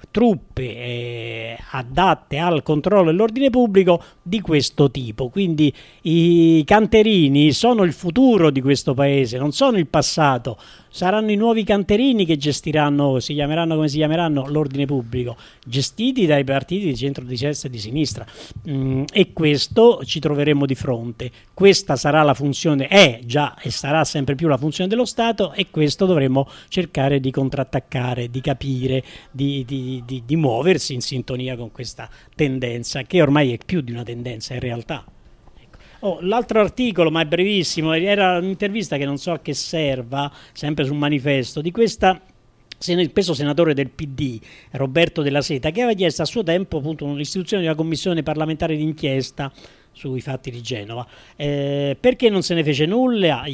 truppe adatte al controllo dell'ordine pubblico di questo tipo. Quindi i canterini sono il futuro di questo paese, non sono il passato. Saranno i nuovi canterini che chiameranno come si chiameranno l'ordine pubblico, gestiti dai partiti di centro, di destra e di sinistra, e questo ci troveremo di fronte. Questa sarà la funzione, è già e sarà sempre più la funzione dello Stato, e questo dovremo cercare di contrattaccare, di capire, di muoversi in sintonia con questa tendenza, che ormai è più di una tendenza in realtà. L'altro articolo, ma è brevissimo, era un'intervista che non so a che serva, sempre sul Manifesto, di questa il peso senatore del PD, Roberto Della Seta, che aveva chiesto a suo tempo appunto l'istituzione di una commissione parlamentare d'inchiesta sui fatti di Genova. Perché non se ne fece nulla,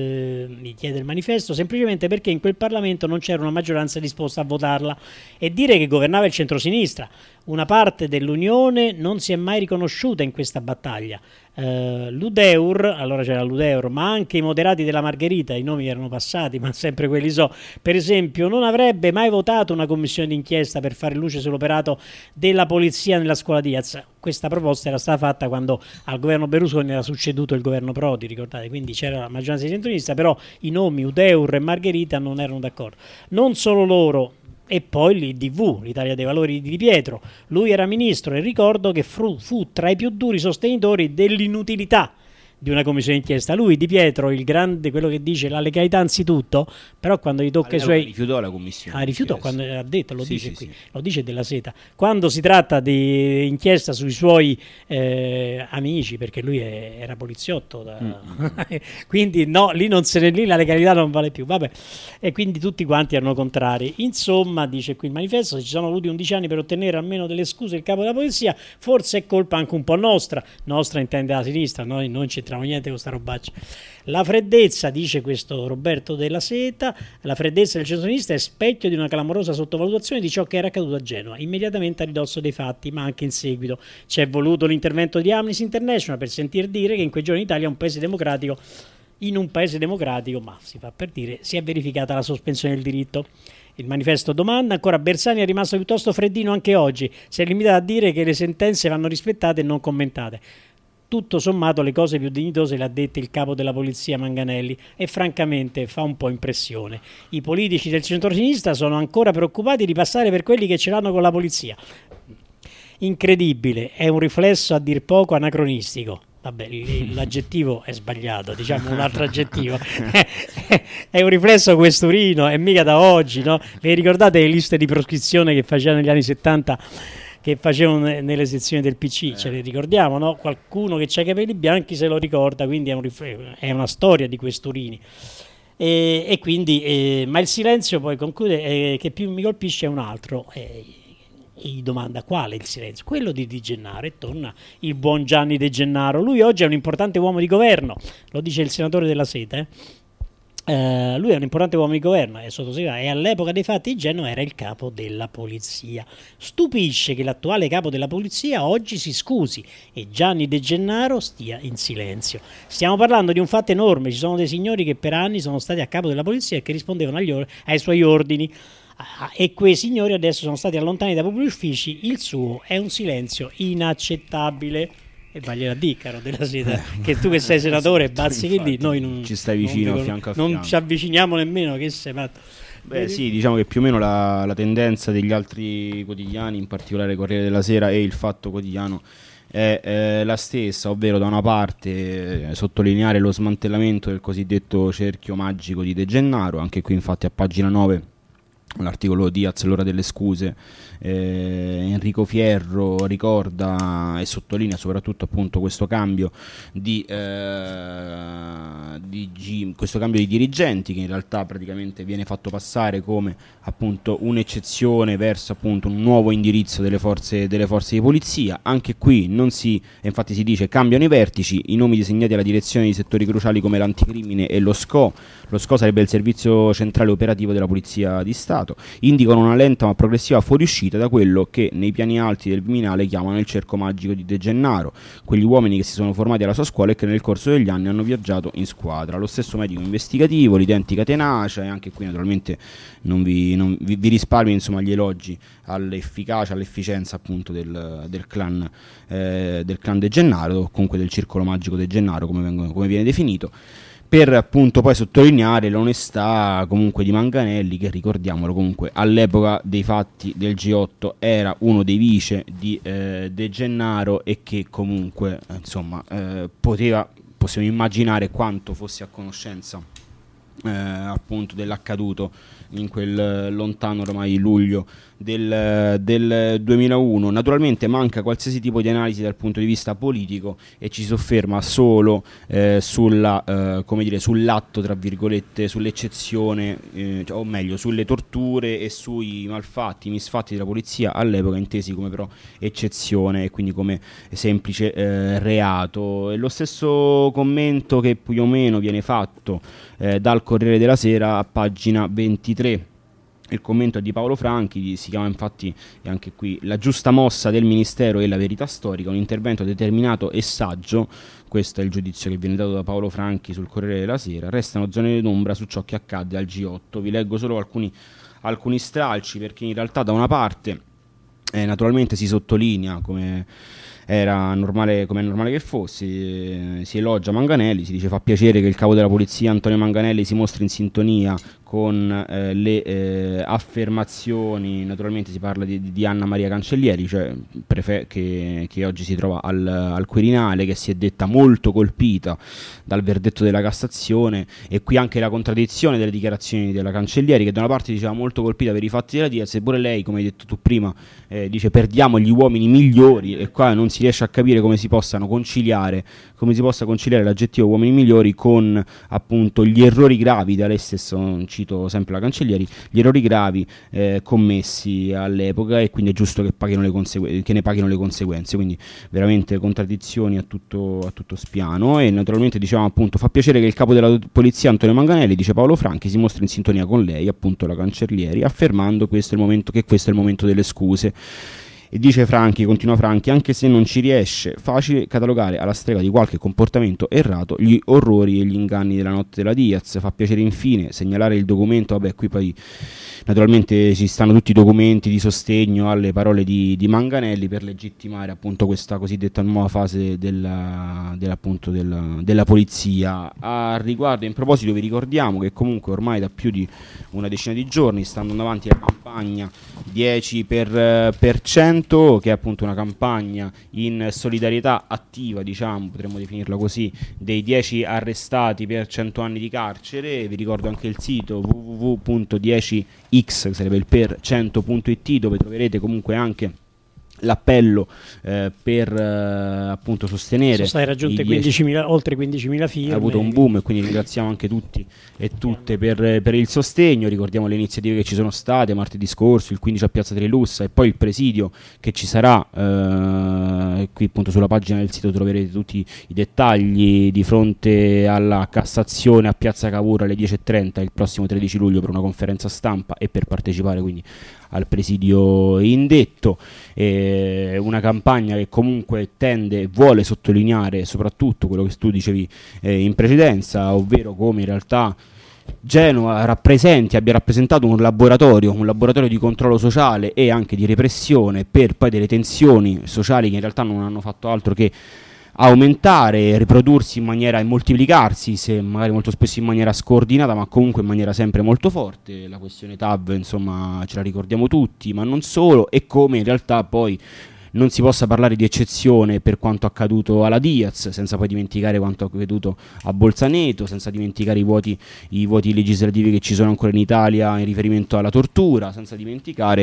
mi chiede il Manifesto, semplicemente perché in quel Parlamento non c'era una maggioranza disposta a votarla, e dire che governava il centrosinistra. Una parte dell'Unione non si è mai riconosciuta in questa battaglia. L'Udeur, allora c'era l'Udeur, ma anche i moderati della Margherita, i nomi erano passati, ma sempre quelli per esempio, non avrebbe mai votato una commissione d'inchiesta per fare luce sull'operato della polizia nella scuola Diaz. Questa proposta era stata fatta quando al governo Berlusconi era succeduto il governo Prodi, ricordate, quindi c'era la maggioranza di centrodestra, però i nomi Udeur e Margherita non erano d'accordo. Non solo loro, e poi l'IDV, l'Italia dei Valori di Di Pietro. Lui era ministro e ricordo che fu tra i più duri sostenitori dell'inutilità di una commissione d'inchiesta. Lui, Di Pietro, il grande, quello che dice la legalità anzitutto, però quando gli tocca i suoi... rifiutò la commissione. Rifiutò, quando ha detto, lo dice qui, sì. Lo dice Della Seta. Quando si tratta di inchiesta sui suoi amici, perché lui era poliziotto, quindi no, lì la legalità non vale più, vabbè. E quindi tutti quanti erano contrari. Insomma, dice qui il Manifesto, se ci sono voluti 11 anni per ottenere almeno delle scuse il capo della polizia, forse è colpa anche un po' nostra intende la sinistra, noi non c'entriamo niente con sta robaccia. La freddezza, dice questo Roberto Della Seta, la freddezza del centro-sinistra è specchio di una clamorosa sottovalutazione di ciò che era accaduto a Genova, immediatamente a ridosso dei fatti, ma anche in seguito. C'è voluto l'intervento di Amnesty International per sentir dire che in quei giorni l'Italia è un paese democratico. In un paese democratico, ma si fa per dire, si è verificata la sospensione del diritto. Il Manifesto domanda, ancora Bersani è rimasto piuttosto freddino anche oggi, si è limitato a dire che le sentenze vanno rispettate e non commentate. Tutto sommato le cose più dignitose le ha dette il capo della polizia Manganelli, e francamente fa un po' impressione. I politici del centro-sinistra sono ancora preoccupati di passare per quelli che ce l'hanno con la polizia. Incredibile, è un riflesso a dir poco anacronistico. Vabbè, l'aggettivo è sbagliato, diciamo un altro aggettivo. È un riflesso questurino, è mica da oggi, no? Vi ricordate le liste di proscrizione che facevano negli anni 70, che facevano nelle sezioni del PC? Ce le ricordiamo, no? Qualcuno che ha i capelli bianchi se lo ricorda, quindi è una storia di questurini. E quindi, ma il silenzio, poi conclude, che più mi colpisce è un altro. E gli domanda quale il silenzio? Quello di Di Gennaro, e torna il buon Gianni De Gennaro. Lui oggi è un importante uomo di governo, lo dice il senatore Della Seta. Lui è un importante uomo di governo, è sottosegretario, e all'epoca dei fatti di Genova era il capo della polizia. Stupisce che l'attuale capo della polizia oggi si scusi e Gianni De Gennaro stia in silenzio. Stiamo parlando di un fatto enorme, ci sono dei signori che per anni sono stati a capo della polizia e che rispondevano ai suoi ordini. e quei signori adesso sono stati allontanati dai pubblici uffici. Il suo è un silenzio inaccettabile. E vagliela di, caro Della Seta, che tu che sei senatore bazzichi lì, noi non ci stai vicino, a fianco a fianco, non ci avviciniamo nemmeno, che sei matto. Beh sì, diciamo che più o meno la tendenza degli altri quotidiani, in particolare Corriere della Sera e il Fatto Quotidiano, è la stessa, ovvero da una parte sottolineare lo smantellamento del cosiddetto cerchio magico di De Gennaro. Anche qui infatti a pagina 9 l'articolo Diaz, l'ora delle scuse, Enrico Fierro ricorda e sottolinea soprattutto appunto questo cambio questo cambio di dirigenti, che in realtà praticamente viene fatto passare come appunto un'eccezione verso appunto un nuovo indirizzo delle forze di polizia. Anche qui infatti si dice cambiano i vertici, i nomi disegnati alla direzione di settori cruciali come l'anticrimine e lo SCO sarebbe il servizio centrale operativo della Polizia di Stato, indicano una lenta ma progressiva fuoriuscita da quello che nei piani alti del Viminale chiamano il cerco magico di De Gennaro, quegli uomini che si sono formati alla sua scuola e che nel corso degli anni hanno viaggiato in squadra. Lo stesso medico investigativo, l'identica tenacia, e anche qui naturalmente non vi risparmio insomma gli elogi all'efficacia, all'efficienza appunto del clan De Gennaro, comunque del circolo magico De Gennaro come viene definito, per appunto poi sottolineare l'onestà comunque di Manganelli, che ricordiamolo comunque all'epoca dei fatti del G8 era uno dei vice di De Gennaro, e che comunque insomma possiamo immaginare quanto fosse a conoscenza appunto dell'accaduto in quel lontano ormai luglio del 2001. Naturalmente manca qualsiasi tipo di analisi dal punto di vista politico e ci si sofferma solo sull'atto, tra virgolette, sull'eccezione, o meglio sulle torture e sui misfatti della polizia all'epoca, intesi come però eccezione e quindi come semplice reato. E lo stesso commento che più o meno viene fatto dal Corriere della Sera a pagina 23. Il commento è di Paolo Franchi, si chiama infatti, e anche qui, la giusta mossa del Ministero e la verità storica, un intervento determinato e saggio. Questo è il giudizio che viene dato da Paolo Franchi sul Corriere della Sera. Restano zone d'ombra su ciò che accadde al G8. Vi leggo solo alcuni stralci, perché in realtà da una parte naturalmente si sottolinea come era normale, come è normale che fosse, si elogia Manganelli, si dice fa piacere che il capo della polizia Antonio Manganelli si mostri in sintonia con le affermazioni. Naturalmente si parla di Anna Maria Cancellieri, cioè che oggi si trova al Quirinale, che si è detta molto colpita dal verdetto della Cassazione, e qui anche la contraddizione delle dichiarazioni della Cancellieri, che da una parte diceva molto colpita per i fatti della Diaz, eppure lei, come hai detto tu prima, dice perdiamo gli uomini migliori, e qua non si riesce a capire come si possa conciliare l'aggettivo uomini migliori con appunto gli errori gravi, da lei stesso cito sempre la Cancellieri, gli errori gravi commessi all'epoca, e quindi è giusto che ne paghino le conseguenze. Quindi veramente contraddizioni a tutto spiano. E naturalmente dicevamo appunto fa piacere che il capo della polizia Antonio Manganelli, dice Paolo Franchi, si mostri in sintonia con lei, appunto la Cancellieri, affermando che questo è il momento delle scuse. E dice Franchi, continua Franchi, anche se non ci riesce, facile catalogare alla strega di qualche comportamento errato gli orrori e gli inganni della notte della Diaz. Fa piacere infine segnalare il documento, vabbè qui poi naturalmente ci stanno tutti i documenti di sostegno alle parole di Manganelli per legittimare appunto questa cosiddetta nuova fase della polizia. A riguardo, in proposito, vi ricordiamo che comunque ormai da più di una decina di giorni sta andando avanti la campagna 10%, che è appunto una campagna in solidarietà attiva, diciamo, potremmo definirla così, dei 10 arrestati per 100 anni di carcere. Vi ricordo anche il sito www.10x, che sarebbe il per 100.it, dove troverete comunque anche l'appello per appunto sostenere. Sono state raggiunte oltre 15.000 firme. Ha avuto un boom, e quindi ringraziamo anche tutti e tutte per il sostegno. Ricordiamo le iniziative che ci sono state martedì scorso, il 15 a Piazza Trilussa, e poi il presidio che ci sarà. Qui appunto sulla pagina del sito troverete tutti i dettagli, di fronte alla Cassazione a Piazza Cavour alle 10:30 il prossimo 13 luglio per una conferenza stampa e per partecipare quindi al presidio indetto. Una campagna che comunque vuole sottolineare soprattutto quello che tu dicevi in precedenza, ovvero come in realtà Genova abbia rappresentato un laboratorio di controllo sociale e anche di repressione per poi delle tensioni sociali che in realtà non hanno fatto altro che aumentare, riprodursi in maniera e moltiplicarsi, se magari molto spesso in maniera scordinata, ma comunque in maniera sempre molto forte. La questione TAV, insomma, ce la ricordiamo tutti, ma non solo, e come in realtà poi non si possa parlare di eccezione per quanto accaduto alla Diaz, senza poi dimenticare quanto accaduto a Bolzaneto, senza dimenticare i voti legislativi che ci sono ancora in Italia in riferimento alla tortura, senza dimenticare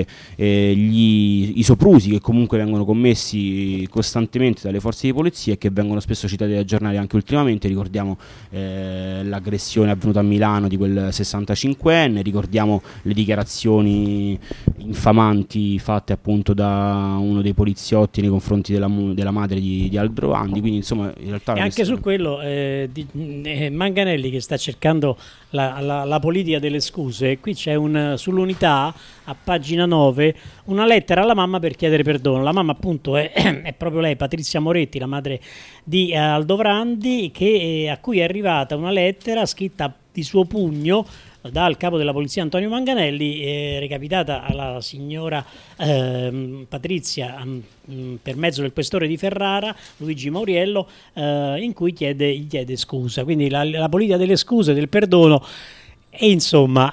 i soprusi che comunque vengono commessi costantemente dalle forze di polizia e che vengono spesso citati dai giornali anche ultimamente. Ricordiamo l'aggressione avvenuta a Milano di quel 65enne, ricordiamo le dichiarazioni infamanti fatte appunto da uno dei poliziotti nei confronti della madre di Aldrovandi, quindi insomma in realtà e anche su quello Manganelli che sta cercando la politica delle scuse. Qui c'è sull'Unità a pagina 9 una lettera alla mamma per chiedere perdono. La mamma appunto è proprio lei, Patrizia Moretti, la madre di Aldrovandi, a cui è arrivata una lettera scritta di suo pugno dal capo della polizia Antonio Manganelli, recapitata alla signora Patrizia per mezzo del questore di Ferrara, Luigi Mauriello, in cui gli chiede scusa. Quindi la politica delle scuse, del perdono, e insomma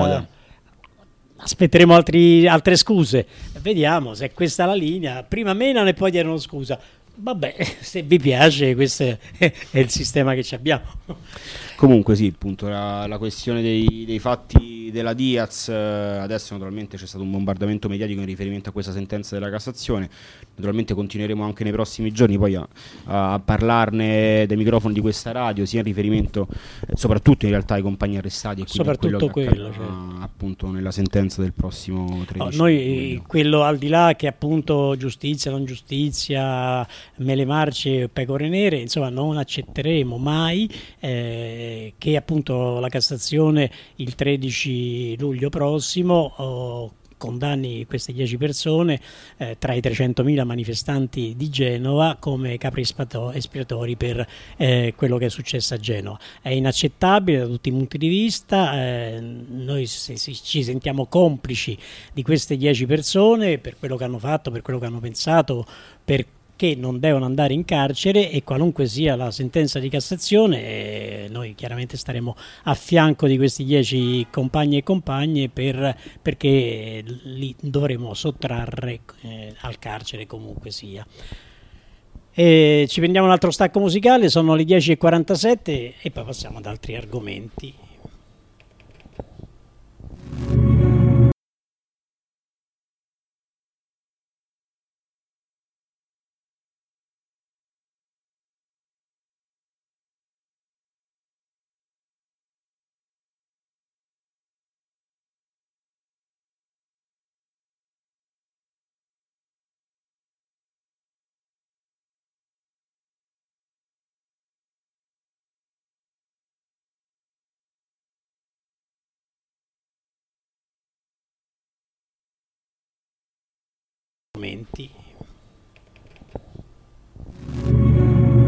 aspetteremo altre scuse, vediamo se è questa la linea. Prima menano e poi chiedono scusa. Vabbè, se vi piace, questo è il sistema che ci abbiamo. Comunque sì, appunto la questione dei fatti della Diaz, adesso naturalmente c'è stato un bombardamento mediatico in riferimento a questa sentenza della Cassazione, naturalmente continueremo anche nei prossimi giorni poi a parlarne dai microfoni di questa radio, sia in riferimento soprattutto in realtà ai compagni arrestati e quindi soprattutto quello cioè, appunto nella sentenza del prossimo 13 noi quello al di là che appunto giustizia, non giustizia, mele marce, pecore nere, insomma non accetteremo mai che appunto la Cassazione il 13 luglio prossimo condanni queste 10 persone tra i 300.000 manifestanti di Genova come capri espiatori per quello che è successo a Genova. È inaccettabile da tutti i punti di vista, noi ci sentiamo complici di queste 10 persone per quello che hanno fatto, per quello che hanno pensato, che non devono andare in carcere, e qualunque sia la sentenza di Cassazione noi chiaramente staremo a fianco di questi 10 compagni e compagne perché li dovremo sottrarre al carcere comunque sia. E ci prendiamo un altro stacco musicale, sono le 10:47 e poi passiamo ad altri argomenti. Argomenti.